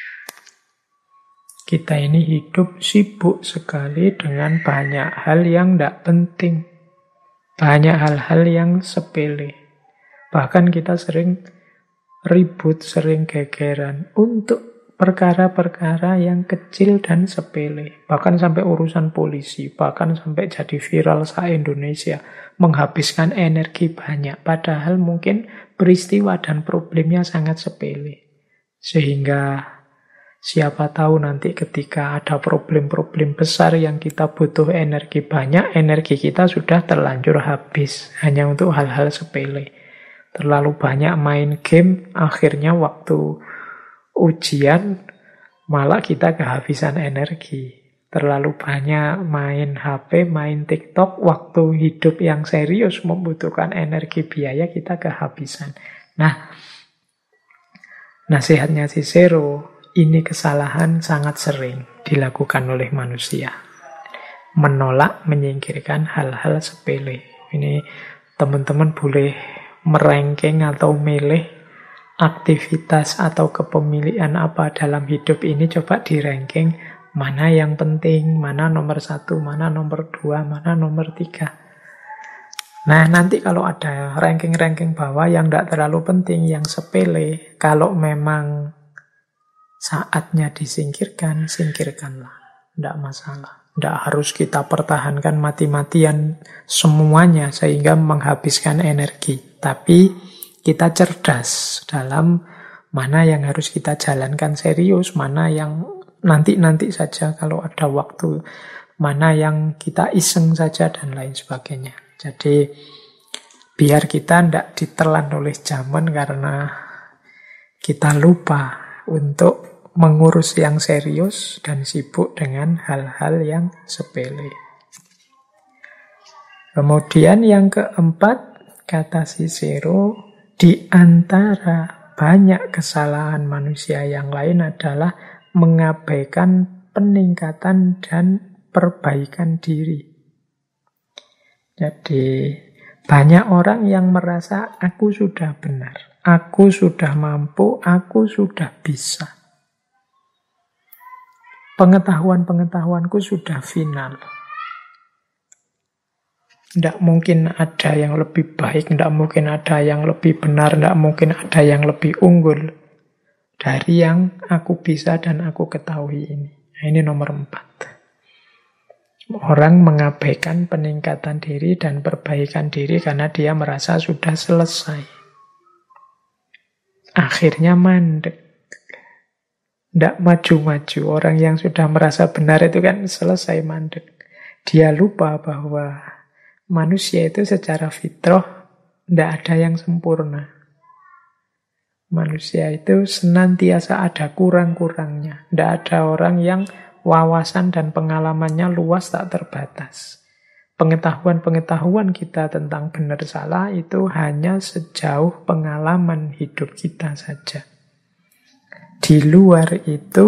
Kita ini hidup sibuk sekali dengan banyak hal yang tidak penting. Banyak hal-hal yang sepele. Bahkan kita sering ribut, sering gegeran untuk perkara-perkara yang kecil dan sepele. Bahkan sampai urusan polisi, bahkan sampai jadi viral se-Indonesia. Menghabiskan energi banyak. Padahal mungkin peristiwa dan problemnya sangat sepele. Sehingga siapa tahu nanti ketika ada problem-problem besar yang kita butuh energi banyak, energi kita sudah terlanjur habis hanya untuk hal-hal sepele. Terlalu banyak main game, akhirnya waktu ujian malah kita kehabisan energi. Terlalu banyak main HP, main TikTok, waktu hidup yang serius membutuhkan energi biaya, kita kehabisan. Nah, nasihatnya Cicero, ini kesalahan sangat sering dilakukan oleh manusia. Menolak, menyingkirkan hal-hal sepele. Ini teman-teman boleh meranking atau milih aktivitas atau kepemilikan apa dalam hidup ini, coba di ranking mana yang penting, mana nomor 1, mana nomor 2, mana nomor 3. Nah, nanti kalau ada ranking-ranking bawah yang tidak terlalu penting, yang sepele, kalau memang saatnya disingkirkan, singkirkanlah. Tidak masalah. Tidak harus kita pertahankan mati-matian semuanya sehingga menghabiskan energi. Tapi kita cerdas dalam mana yang harus kita jalankan serius, mana yang nanti-nanti saja kalau ada waktu, mana yang kita iseng saja, dan lain sebagainya. Jadi biar kita tidak ditelan oleh zaman karena kita lupa untuk mengurus yang serius dan sibuk dengan hal-hal yang sepele. Kemudian yang keempat, kata Cicero, di antara banyak kesalahan manusia yang lain adalah mengabaikan peningkatan dan perbaikan diri. Jadi banyak orang yang merasa aku sudah benar, aku sudah mampu, aku sudah bisa. Pengetahuan-pengetahuanku sudah final. Tidak mungkin ada yang lebih baik, tidak mungkin ada yang lebih benar, tidak mungkin ada yang lebih unggul dari yang aku bisa dan aku ketahui ini. Nah, ini nomor 4. Orang mengabaikan peningkatan diri dan perbaikan diri karena dia merasa sudah selesai. Akhirnya mandek. Tidak maju-maju. Orang yang sudah merasa benar itu kan selesai mandek. Dia lupa bahwa manusia itu secara fitrah tidak ada yang sempurna. Manusia itu senantiasa ada kurang-kurangnya. Tidak ada orang yang wawasan dan pengalamannya luas tak terbatas. Pengetahuan-pengetahuan kita tentang benar salah itu hanya sejauh pengalaman hidup kita saja. Di luar itu,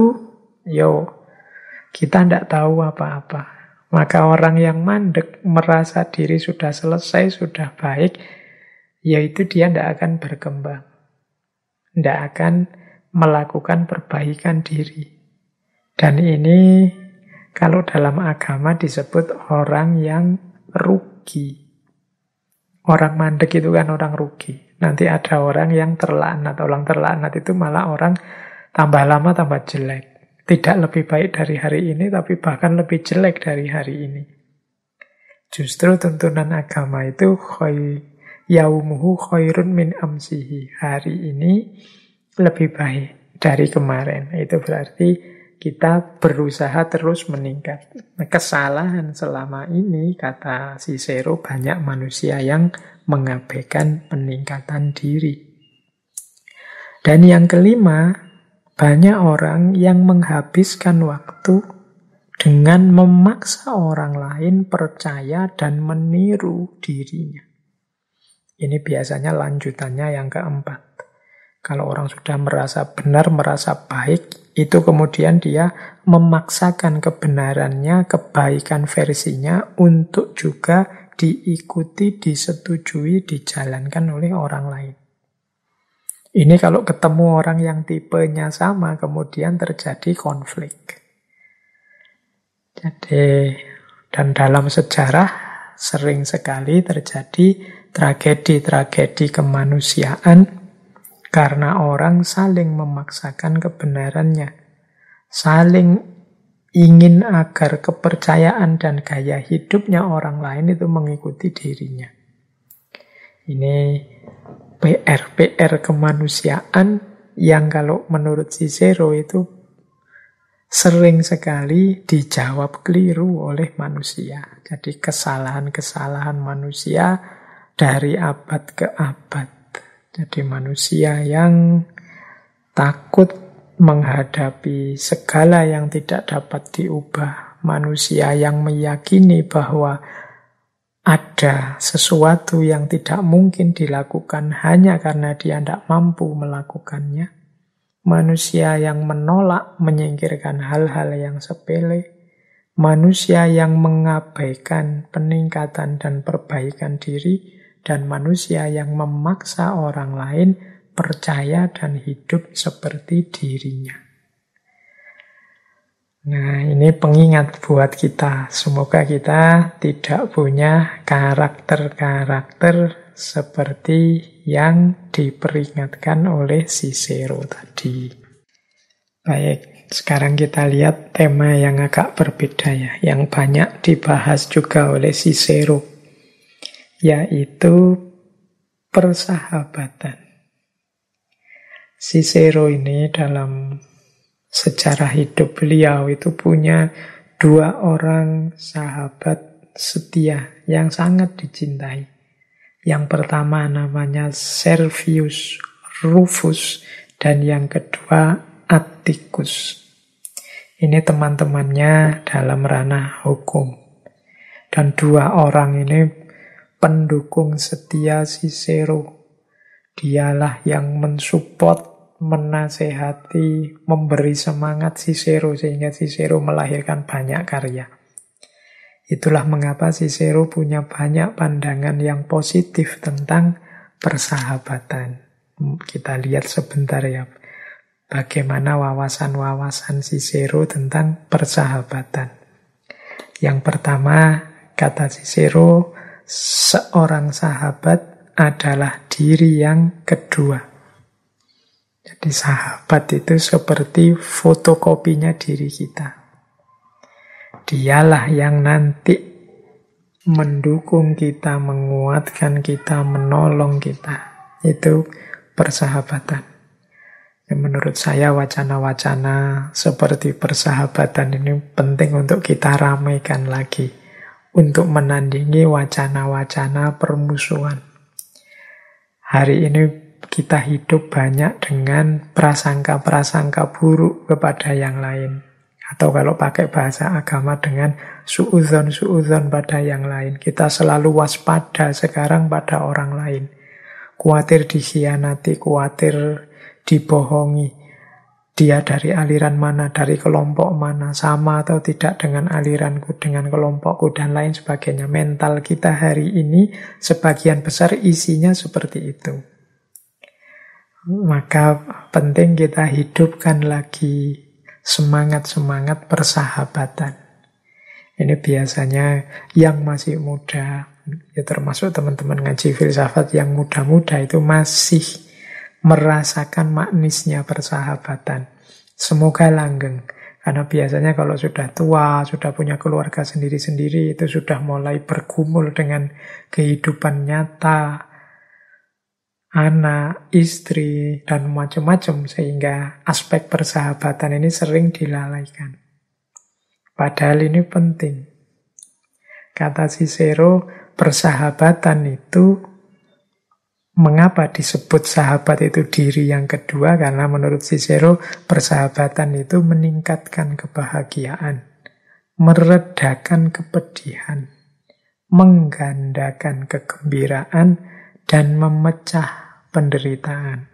kita tidak tahu apa-apa. Maka orang yang mandek merasa diri sudah selesai, sudah baik, yaitu dia tidak akan berkembang. Tidak akan melakukan perbaikan diri. Dan ini kalau dalam agama disebut orang yang rugi. Orang mandek itu kan orang rugi. Nanti ada orang yang terlaknat. Orang terlaknat itu malah orang tambah lama tambah jelek. Tidak lebih baik dari hari ini, tapi bahkan lebih jelek dari hari ini. Justru tuntunan agama itu yaumuhu khairun min amsihi. Hari ini lebih baik dari kemarin. Itu berarti kita berusaha terus meningkat. Nah, kesalahan selama ini, kata Cicero, banyak manusia yang mengabaikan peningkatan diri. Dan yang kelima, banyak orang yang menghabiskan waktu dengan memaksa orang lain percaya dan meniru dirinya. Ini biasanya lanjutannya yang keempat. Kalau orang sudah merasa benar, merasa baik, itu kemudian dia memaksakan kebenarannya, kebaikan versinya untuk juga diikuti, disetujui, dijalankan oleh orang lain. Ini kalau ketemu orang yang tipenya sama, kemudian terjadi konflik. Jadi, dan dalam sejarah sering sekali terjadi tragedi-tragedi kemanusiaan karena orang saling memaksakan kebenarannya, saling ingin agar kepercayaan dan gaya hidupnya orang lain itu mengikuti dirinya. Ini PR kemanusiaan yang kalau menurut Cicero itu sering sekali dijawab keliru oleh manusia. Jadi kesalahan-kesalahan manusia dari abad ke abad. Jadi manusia yang takut menghadapi segala yang tidak dapat diubah, manusia yang meyakini bahwa ada sesuatu yang tidak mungkin dilakukan hanya karena dia tidak mampu melakukannya. Manusia yang menolak, menyingkirkan hal-hal yang sepele. Manusia yang mengabaikan peningkatan dan perbaikan diri. Dan manusia yang memaksa orang lain percaya dan hidup seperti dirinya. Nah, ini pengingat buat kita. Semoga kita tidak punya karakter-karakter seperti yang diperingatkan oleh Cicero tadi. Baik, sekarang kita lihat tema yang agak berbeda ya, yang banyak dibahas juga oleh Cicero, yaitu persahabatan. Cicero ini dalam sejarah hidup beliau itu punya 2 orang sahabat setia yang sangat dicintai. Yang pertama namanya Servius Rufus dan yang kedua Atticus. Ini teman-temannya dalam ranah hukum. Dan 2 orang ini pendukung setia Cicero. Dialah yang mensupport, menasehati, memberi semangat Cicero sehingga Cicero melahirkan banyak karya. Itulah mengapa Cicero punya banyak pandangan yang positif tentang persahabatan. Kita lihat sebentar ya, bagaimana wawasan-wawasan Cicero tentang persahabatan. Yang pertama, kata Cicero, seorang sahabat adalah diri yang kedua. Jadi sahabat itu seperti fotokopinya diri kita. Dialah yang nanti mendukung kita, menguatkan kita, menolong kita. Itu persahabatan. Menurut saya wacana-wacana seperti persahabatan ini penting untuk kita ramaikan lagi, untuk menandingi wacana-wacana permusuhan. Hari ini kita hidup banyak dengan prasangka-prasangka buruk kepada yang lain. Atau kalau pakai bahasa agama dengan suudzon-suudzon pada yang lain. Kita selalu waspada sekarang pada orang lain. Khawatir dikhianati, khawatir dibohongi. Dia dari aliran mana, dari kelompok mana, sama atau tidak dengan aliranku, dengan kelompokku, dan lain sebagainya. Mental kita hari ini sebagian besar isinya seperti itu. Maka penting kita hidupkan lagi semangat-semangat persahabatan. Ini biasanya yang masih muda, ya termasuk teman-teman ngaji filsafat yang muda-muda itu masih merasakan manisnya persahabatan. Semoga langgeng. Karena biasanya kalau sudah tua, sudah punya keluarga sendiri-sendiri, itu sudah mulai bergumul dengan kehidupan nyata, anak, istri, dan macam-macam. Sehingga aspek persahabatan ini sering dilalaikan. Padahal ini penting. Kata Cicero, persahabatan itu, mengapa disebut sahabat itu diri yang kedua? Karena menurut Cicero, persahabatan itu meningkatkan kebahagiaan, meredakan kepedihan, menggandakan kegembiraan, dan memecah penderitaan.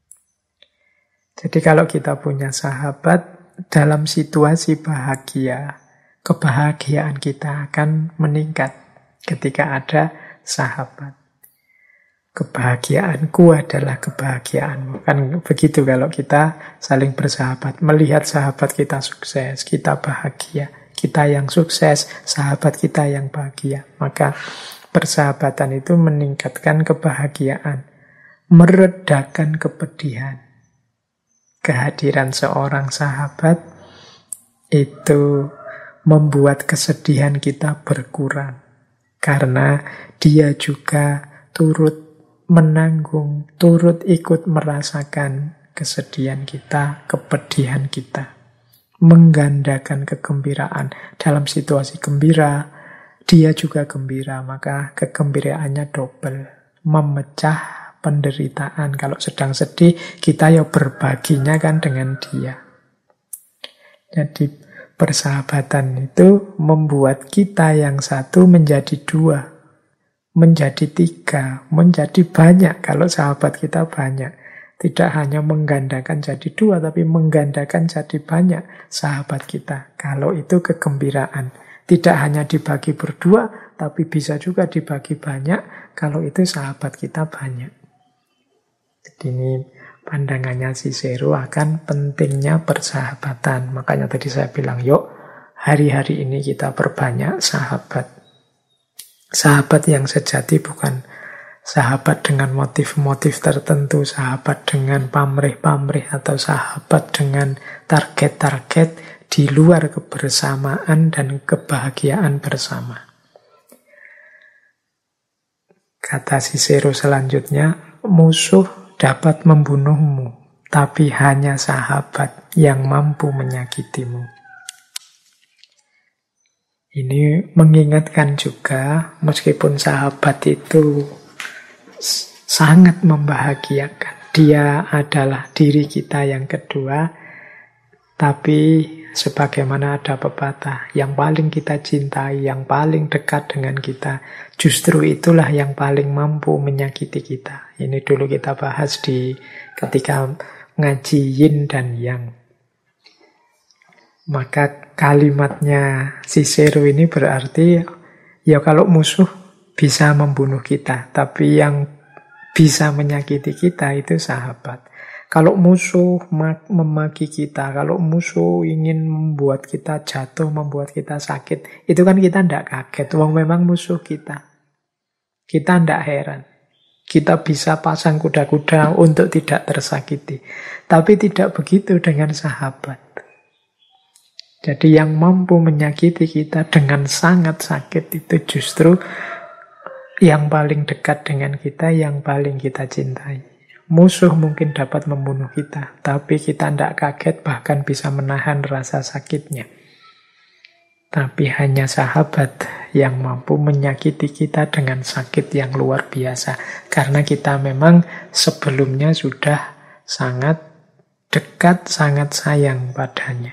Jadi kalau kita punya sahabat, dalam situasi bahagia, kebahagiaan kita akan meningkat ketika ada sahabat. Kebahagiaanku adalah kebahagiaanmu. Kan begitu kalau kita saling bersahabat. Melihat sahabat kita sukses, kita bahagia. Kita yang sukses, sahabat kita yang bahagia. Maka persahabatan itu meningkatkan kebahagiaan, meredakan kepedihan. Kehadiran seorang sahabat itu membuat kesedihan kita berkurang. Karena dia juga turut menanggung, turut ikut merasakan kesedihan kita, kepedihan kita. Menggandakan kegembiraan. Dalam situasi gembira, dia juga gembira, maka kegembiraannya double. Memecah penderitaan. Kalau sedang sedih, kita ya berbaginya kan dengan dia. Jadi Persahabatan itu membuat kita yang satu menjadi dua, menjadi tiga, menjadi banyak kalau sahabat kita banyak. Tidak hanya menggandakan jadi dua, tapi menggandakan jadi banyak sahabat kita. Kalau itu kegembiraan. Tidak hanya dibagi berdua, tapi bisa juga dibagi banyak kalau itu sahabat kita banyak. Jadi ini pandangannya Cicero akan pentingnya persahabatan. Makanya tadi saya bilang, yuk hari-hari ini kita perbanyak sahabat. Sahabat yang sejati bukan sahabat dengan motif-motif tertentu, sahabat dengan pamrih-pamrih, atau sahabat dengan target-target di luar kebersamaan dan kebahagiaan bersama. Kata Cicero selanjutnya, musuh dapat membunuhmu, tapi hanya sahabat yang mampu menyakitimu. Ini mengingatkan juga, meskipun sahabat itu sangat membahagiakan, dia adalah diri kita yang kedua, tapi sebagaimana ada pepatah, yang paling kita cintai, yang paling dekat dengan kita, justru itulah yang paling mampu menyakiti kita. Ini dulu kita bahas ketika ngaji yin dan yang. Maka kalimatnya Cicero ini berarti, ya kalau musuh bisa membunuh kita, tapi yang bisa menyakiti kita itu sahabat. Kalau musuh memaki kita, kalau musuh ingin membuat kita jatuh, membuat kita sakit, itu kan kita tidak kaget. Wong memang musuh kita. Kita tidak heran. Kita bisa pasang kuda-kuda untuk tidak tersakiti. Tapi tidak begitu dengan sahabat. Jadi yang mampu menyakiti kita dengan sangat sakit itu justru yang paling dekat dengan kita, yang paling kita cintai. Musuh mungkin dapat membunuh kita, tapi kita tidak kaget, bahkan bisa menahan rasa sakitnya. Tapi hanya sahabat yang mampu menyakiti kita dengan sakit yang luar biasa. Karena kita memang sebelumnya sudah sangat dekat, sangat sayang padanya.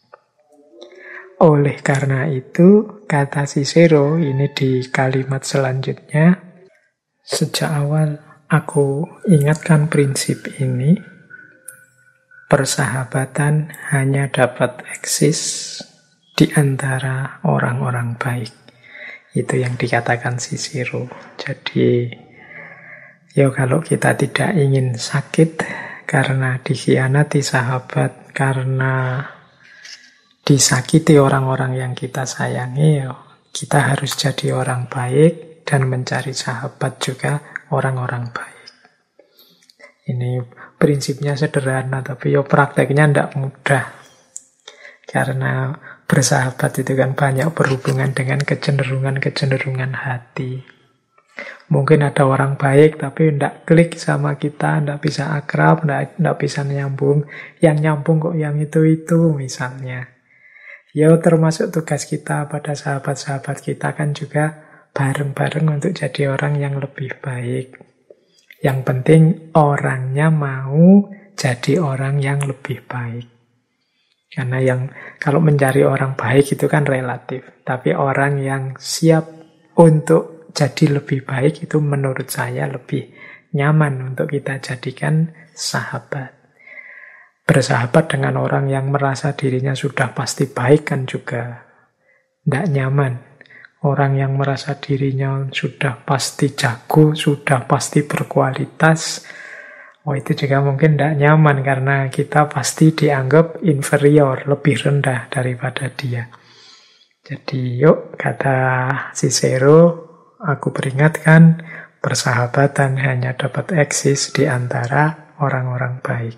Oleh karena itu, kata Cicero ini di kalimat selanjutnya, sejak awal aku ingatkan prinsip ini, persahabatan hanya dapat eksis di antara orang-orang baik. Itu yang dikatakan Cicero. Jadi, ya kalau kita tidak ingin sakit karena dikhianati sahabat, karena disakiti orang-orang yang kita sayangi, kita harus jadi orang baik dan mencari sahabat juga orang-orang baik. Ini prinsipnya sederhana, tapi prakteknya tidak mudah. Karena bersahabat itu kan banyak berhubungan dengan kecenderungan-kecenderungan hati. Mungkin ada orang baik tapi tidak klik sama kita, tidak bisa akrab, tidak bisa nyambung. Yang nyambung kok yang itu misalnya. Ya termasuk tugas kita pada sahabat-sahabat kita kan juga bareng-bareng untuk jadi orang yang lebih baik. Yang penting orangnya mau jadi orang yang lebih baik. Karena kalau mencari orang baik itu kan relatif. Tapi orang yang siap untuk jadi lebih baik itu menurut saya lebih nyaman untuk kita jadikan sahabat. Bersahabat dengan orang yang merasa dirinya sudah pasti baik kan juga tidak nyaman. Orang yang merasa dirinya sudah pasti jago, sudah pasti berkualitas, itu juga mungkin tidak nyaman karena kita pasti dianggap inferior, lebih rendah daripada dia. Jadi yuk, kata Cicero, aku peringatkan, persahabatan hanya dapat eksis di antara orang-orang baik.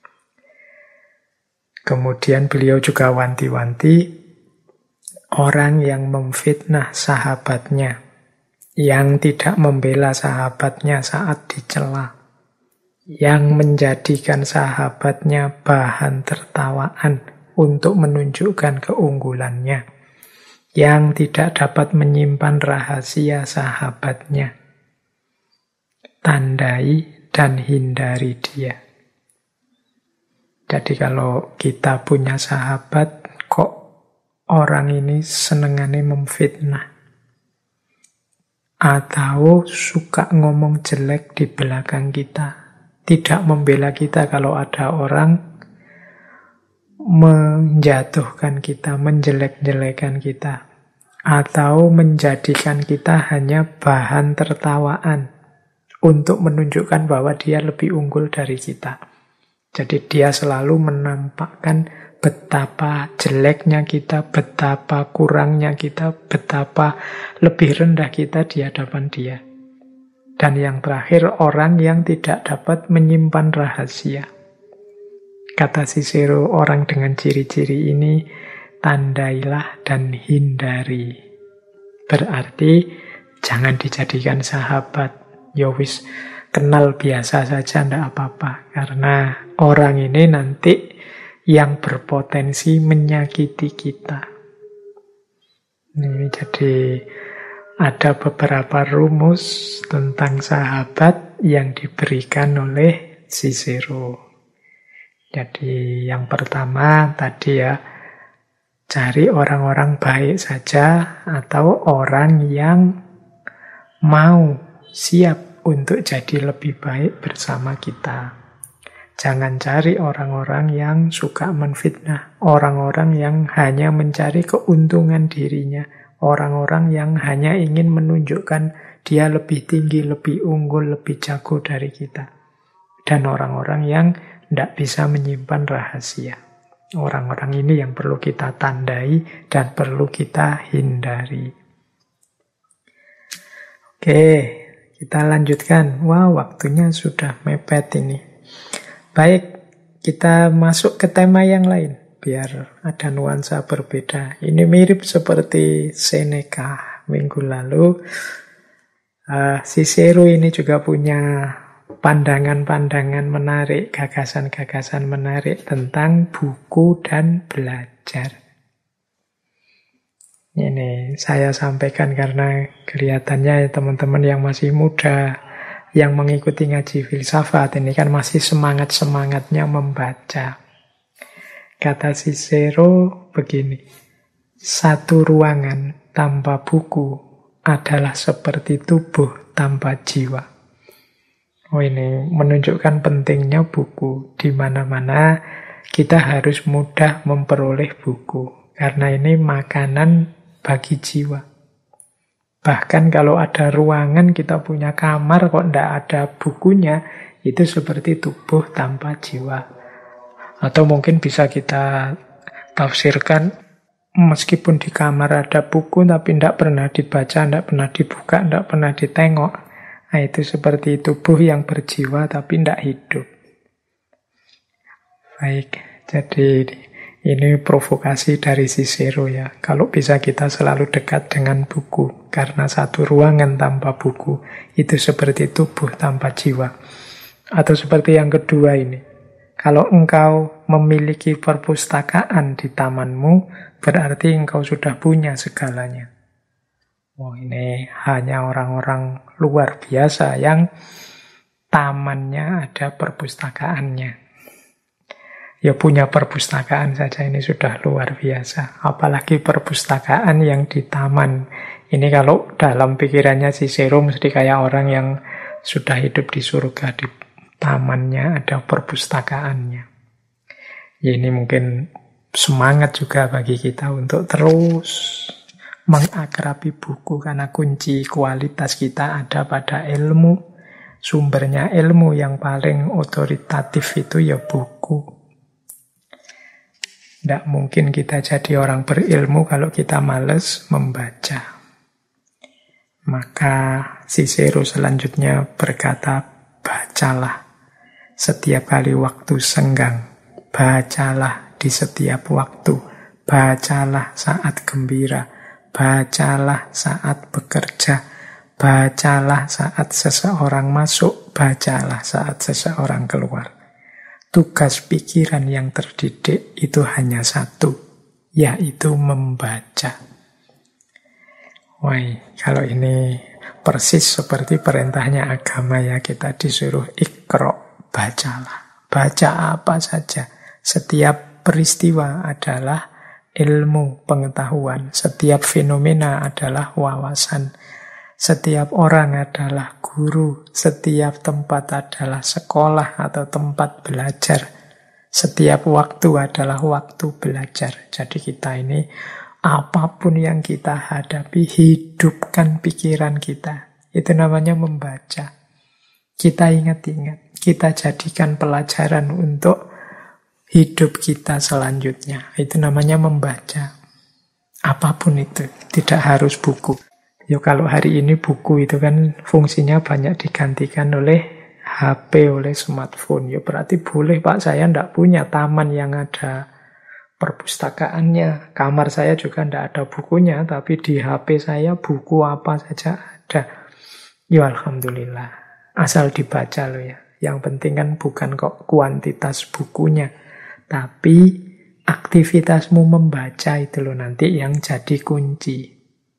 Kemudian beliau juga wanti-wanti orang yang memfitnah sahabatnya, yang tidak membela sahabatnya saat dicela, yang menjadikan sahabatnya bahan tertawaan untuk menunjukkan keunggulannya, yang tidak dapat menyimpan rahasia sahabatnya. Tandai dan hindari dia. Jadi kalau kita punya sahabat kok orang ini senengane memfitnah, atau suka ngomong jelek di belakang kita, tidak membela kita kalau ada orang menjatuhkan kita, menjelek-jelekan kita, atau menjadikan kita hanya bahan tertawaan untuk menunjukkan bahwa dia lebih unggul dari kita. Jadi dia selalu menampakkan betapa jeleknya kita, betapa kurangnya kita, betapa lebih rendah kita di hadapan dia. Dan yang terakhir, orang yang tidak dapat menyimpan rahasia. Kata Cicero, orang dengan ciri-ciri ini tandailah dan hindari. Berarti jangan dijadikan sahabat. Ya wis, kenal biasa saja, ndak apa-apa. Karena orang ini nanti yang berpotensi menyakiti kita. Ini jadi ada beberapa rumus tentang sahabat yang diberikan oleh Cicero. Jadi yang pertama tadi ya, cari orang-orang baik saja atau orang yang mau siap untuk jadi lebih baik bersama kita. Jangan cari orang-orang yang suka menfitnah, orang-orang yang hanya mencari keuntungan dirinya, orang-orang yang hanya ingin menunjukkan dia lebih tinggi, lebih unggul, lebih jago dari kita. Dan orang-orang yang tidak bisa menyimpan rahasia. Orang-orang ini yang perlu kita tandai dan perlu kita hindari. Oke, kita lanjutkan. Wah, waktunya sudah mepet ini. Baik, kita masuk ke tema yang lain, biar ada nuansa berbeda. Ini mirip seperti Seneca minggu lalu. Cicero ini juga punya pandangan-pandangan menarik, gagasan-gagasan menarik tentang buku dan belajar. Ini saya sampaikan karena kelihatannya teman-teman yang masih muda, yang mengikuti ngaji filsafat, ini kan masih semangat-semangatnya membaca. Kata Cicero begini, satu ruangan tanpa buku adalah seperti tubuh tanpa jiwa. Oh, ini menunjukkan pentingnya buku. Di mana-mana kita harus mudah memperoleh buku. Karena ini makanan bagi jiwa. Bahkan kalau ada ruangan, kita punya kamar kok tidak ada bukunya, itu seperti tubuh tanpa jiwa. Atau mungkin bisa kita tafsirkan, meskipun di kamar ada buku, tapi tidak pernah dibaca, tidak pernah dibuka, tidak pernah ditengok. Nah, itu seperti tubuh yang berjiwa tapi tidak hidup. Baik, jadi ini provokasi dari Cicero ya. Kalau bisa kita selalu dekat dengan buku. Karena satu ruangan tanpa buku itu seperti tubuh tanpa jiwa. Atau seperti yang kedua ini. Kalau engkau memiliki perpustakaan di tamanmu, berarti engkau sudah punya segalanya. Oh, ini hanya orang-orang luar biasa yang tamannya ada perpustakaannya. Ya punya perpustakaan saja ini sudah luar biasa. Apalagi perpustakaan yang di taman. Ini kalau dalam pikirannya Cicero mesti kayak orang yang sudah hidup di surga. Di tamannya ada perpustakaannya. Ya, ini mungkin semangat juga bagi kita untuk terus mengakrabi buku, karena kunci kualitas kita ada pada ilmu. Sumbernya ilmu yang paling otoritatif itu ya buku. Tidak mungkin kita jadi orang berilmu kalau kita malas membaca. Maka Cicero selanjutnya berkata, bacalah setiap kali waktu senggang, bacalah di setiap waktu, bacalah saat gembira, bacalah saat bekerja, bacalah saat seseorang masuk, bacalah saat seseorang keluar. Tugas pikiran yang terdidik itu hanya satu, yaitu membaca. Wah, kalau ini persis seperti perintahnya agama ya, kita disuruh iqra, bacalah. Baca apa saja. Setiap peristiwa adalah ilmu, pengetahuan. Setiap fenomena adalah wawasan. Setiap orang adalah guru. Setiap tempat adalah sekolah atau tempat belajar. Setiap waktu adalah waktu belajar. Jadi kita ini, apapun yang kita hadapi, hidupkan pikiran kita. Itu namanya membaca. Kita ingat-ingat. Kita jadikan pelajaran untuk hidup kita selanjutnya. Itu namanya membaca. Apapun itu. Tidak harus buku. Ya kalau hari ini buku itu kan fungsinya banyak digantikan oleh HP, oleh smartphone. Ya berarti boleh Pak, saya tidak punya taman yang ada perpustakaannya. Kamar saya juga tidak ada bukunya, tapi di HP saya buku apa saja ada. Ya Alhamdulillah. Asal dibaca loh ya. Yang penting kan bukan kok kuantitas bukunya, tapi aktivitasmu membaca itu loh nanti yang jadi kunci.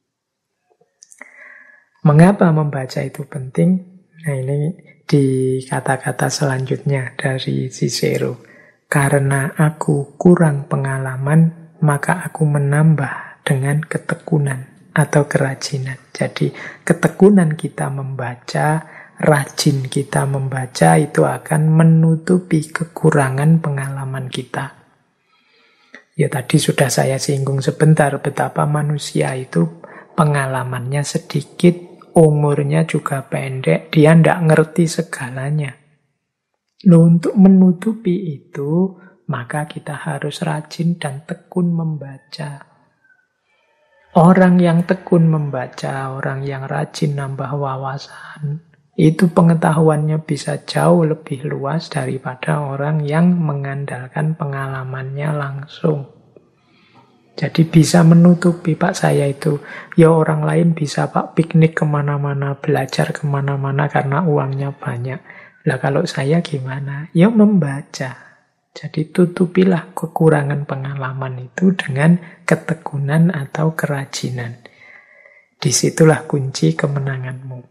Mengapa membaca itu penting? Nah ini di kata-kata selanjutnya dari Cicero. Karena aku kurang pengalaman, maka aku menambah dengan ketekunan atau kerajinan. Jadi ketekunan kita membaca, rajin kita membaca itu akan menutupi kekurangan pengalaman kita. Ya tadi sudah saya singgung sebentar betapa manusia itu pengalamannya sedikit, umurnya juga pendek, dia tidak ngerti segalanya. Loh, untuk menutupi itu, maka kita harus rajin dan tekun membaca. Orang yang tekun membaca, orang yang rajin nambah wawasan, itu pengetahuannya bisa jauh lebih luas daripada orang yang mengandalkan pengalamannya langsung. Jadi bisa menutupi, Pak saya itu, ya orang lain bisa Pak piknik kemana-mana, belajar kemana-mana karena uangnya banyak. Lah kalau saya gimana? Ya membaca. Jadi tutupilah kekurangan pengalaman itu dengan ketekunan atau kerajinan. Disitulah kunci kemenanganmu.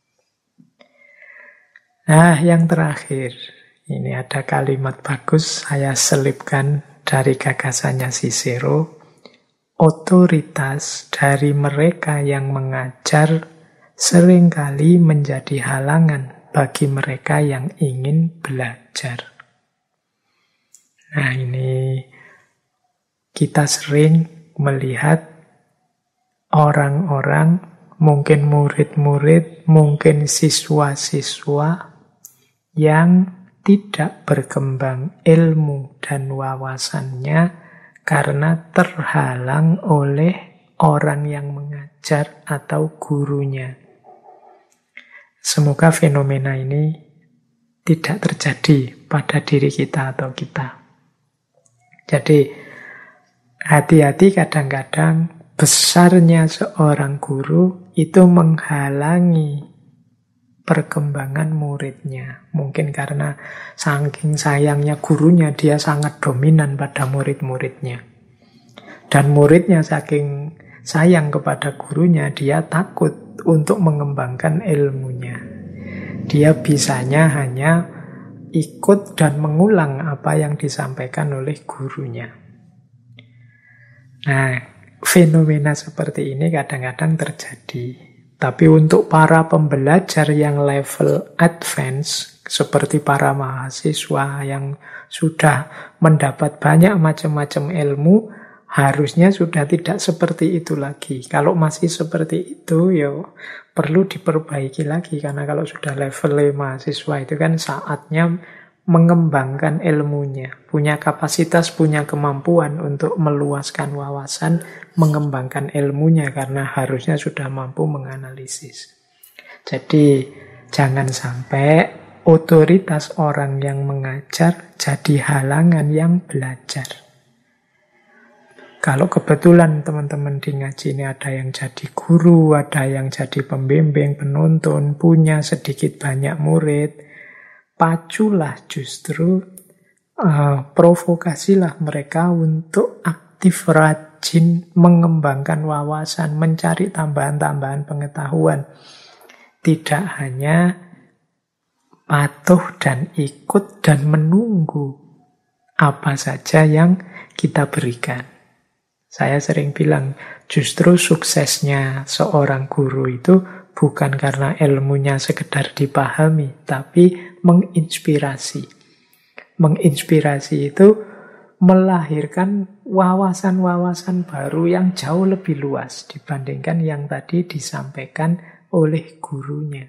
Nah yang terakhir, ini ada kalimat bagus, saya selipkan dari gagasannya Cicero. Otoritas dari mereka yang mengajar seringkali menjadi halangan bagi mereka yang ingin belajar. Nah ini kita sering melihat orang-orang, mungkin murid-murid, mungkin siswa-siswa yang tidak berkembang ilmu dan wawasannya karena terhalang oleh orang yang mengajar atau gurunya. Semoga fenomena ini tidak terjadi pada diri kita atau kita. Jadi hati-hati kadang-kadang besarnya seorang guru itu menghalangi perkembangan muridnya. Mungkin karena saking sayangnya gurunya, dia sangat dominan pada murid-muridnya. Dan muridnya saking sayang kepada gurunya, dia takut untuk mengembangkan ilmunya. Dia bisanya hanya ikut dan mengulang apa yang disampaikan oleh gurunya. Nah, fenomena seperti ini kadang-kadang terjadi. Tapi untuk para pembelajar yang level advance, seperti para mahasiswa yang sudah mendapat banyak macam-macam ilmu, harusnya sudah tidak seperti itu lagi. Kalau masih seperti itu, ya perlu diperbaiki lagi. Karena kalau sudah level mahasiswa itu kan saatnya mengembangkan ilmunya. Punya kapasitas, punya kemampuan untuk meluaskan wawasan, mengembangkan ilmunya karena harusnya sudah mampu menganalisis. Jadi jangan sampai otoritas orang yang mengajar jadi halangan yang belajar. Kalau kebetulan teman-teman di ngaji ini ada yang jadi guru, ada yang jadi pembimbing, penuntun, punya sedikit banyak murid, paculah justru, provokasilah mereka untuk aktif rajin mengembangkan wawasan, mencari tambahan-tambahan pengetahuan. Tidak hanya patuh dan ikut dan menunggu apa saja yang kita berikan. Saya sering bilang, justru suksesnya seorang guru itu bukan karena ilmunya sekedar dipahami, tapi menginspirasi. Menginspirasi itu melahirkan wawasan-wawasan baru yang jauh lebih luas dibandingkan yang tadi disampaikan oleh gurunya.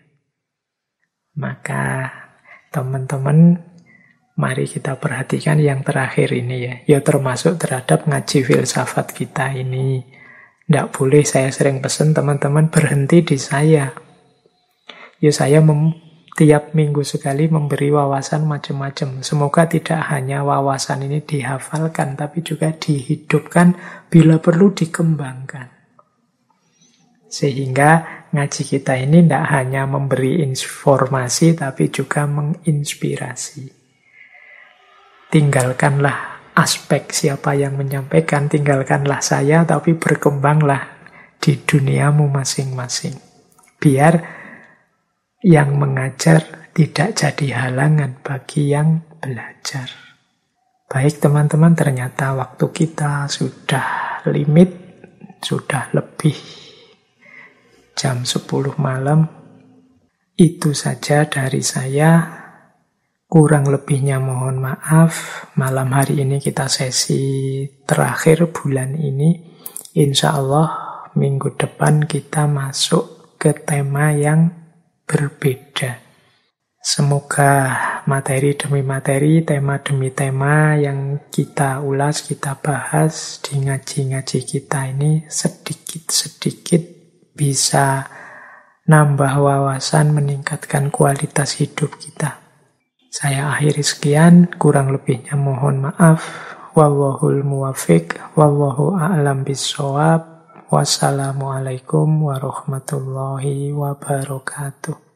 Maka teman-teman, mari kita perhatikan yang terakhir ini ya. Ya termasuk terhadap ngaji filsafat kita ini. Tidak boleh saya sering pesan teman-teman berhenti di saya. Ya saya tiap minggu sekali memberi wawasan macam-macam. Semoga tidak hanya wawasan ini dihafalkan, tapi juga dihidupkan bila perlu dikembangkan. Sehingga ngaji kita ini tidak hanya memberi informasi, tapi juga menginspirasi. Tinggalkanlah aspek siapa yang menyampaikan, tinggalkanlah saya, tapi berkembanglah di duniamu masing-masing. Biar yang mengajar tidak jadi halangan bagi yang belajar. Baik teman-teman, ternyata waktu kita sudah limit, sudah lebih jam 10 malam. Itu saja dari saya. Kurang lebihnya mohon maaf. Malam hari ini kita sesi terakhir bulan ini. Insya Allah minggu depan kita masuk ke tema yang berbeda. Semoga materi demi materi, tema demi tema yang kita ulas, kita bahas di ngaji-ngaji kita ini sedikit-sedikit bisa nambah wawasan, meningkatkan kualitas hidup kita. Saya akhiri sekian, kurang lebihnya mohon maaf. Wallahul muwafiq, wallahu a'lam bissawab. Wassalamualaikum warahmatullahi wabarakatuh.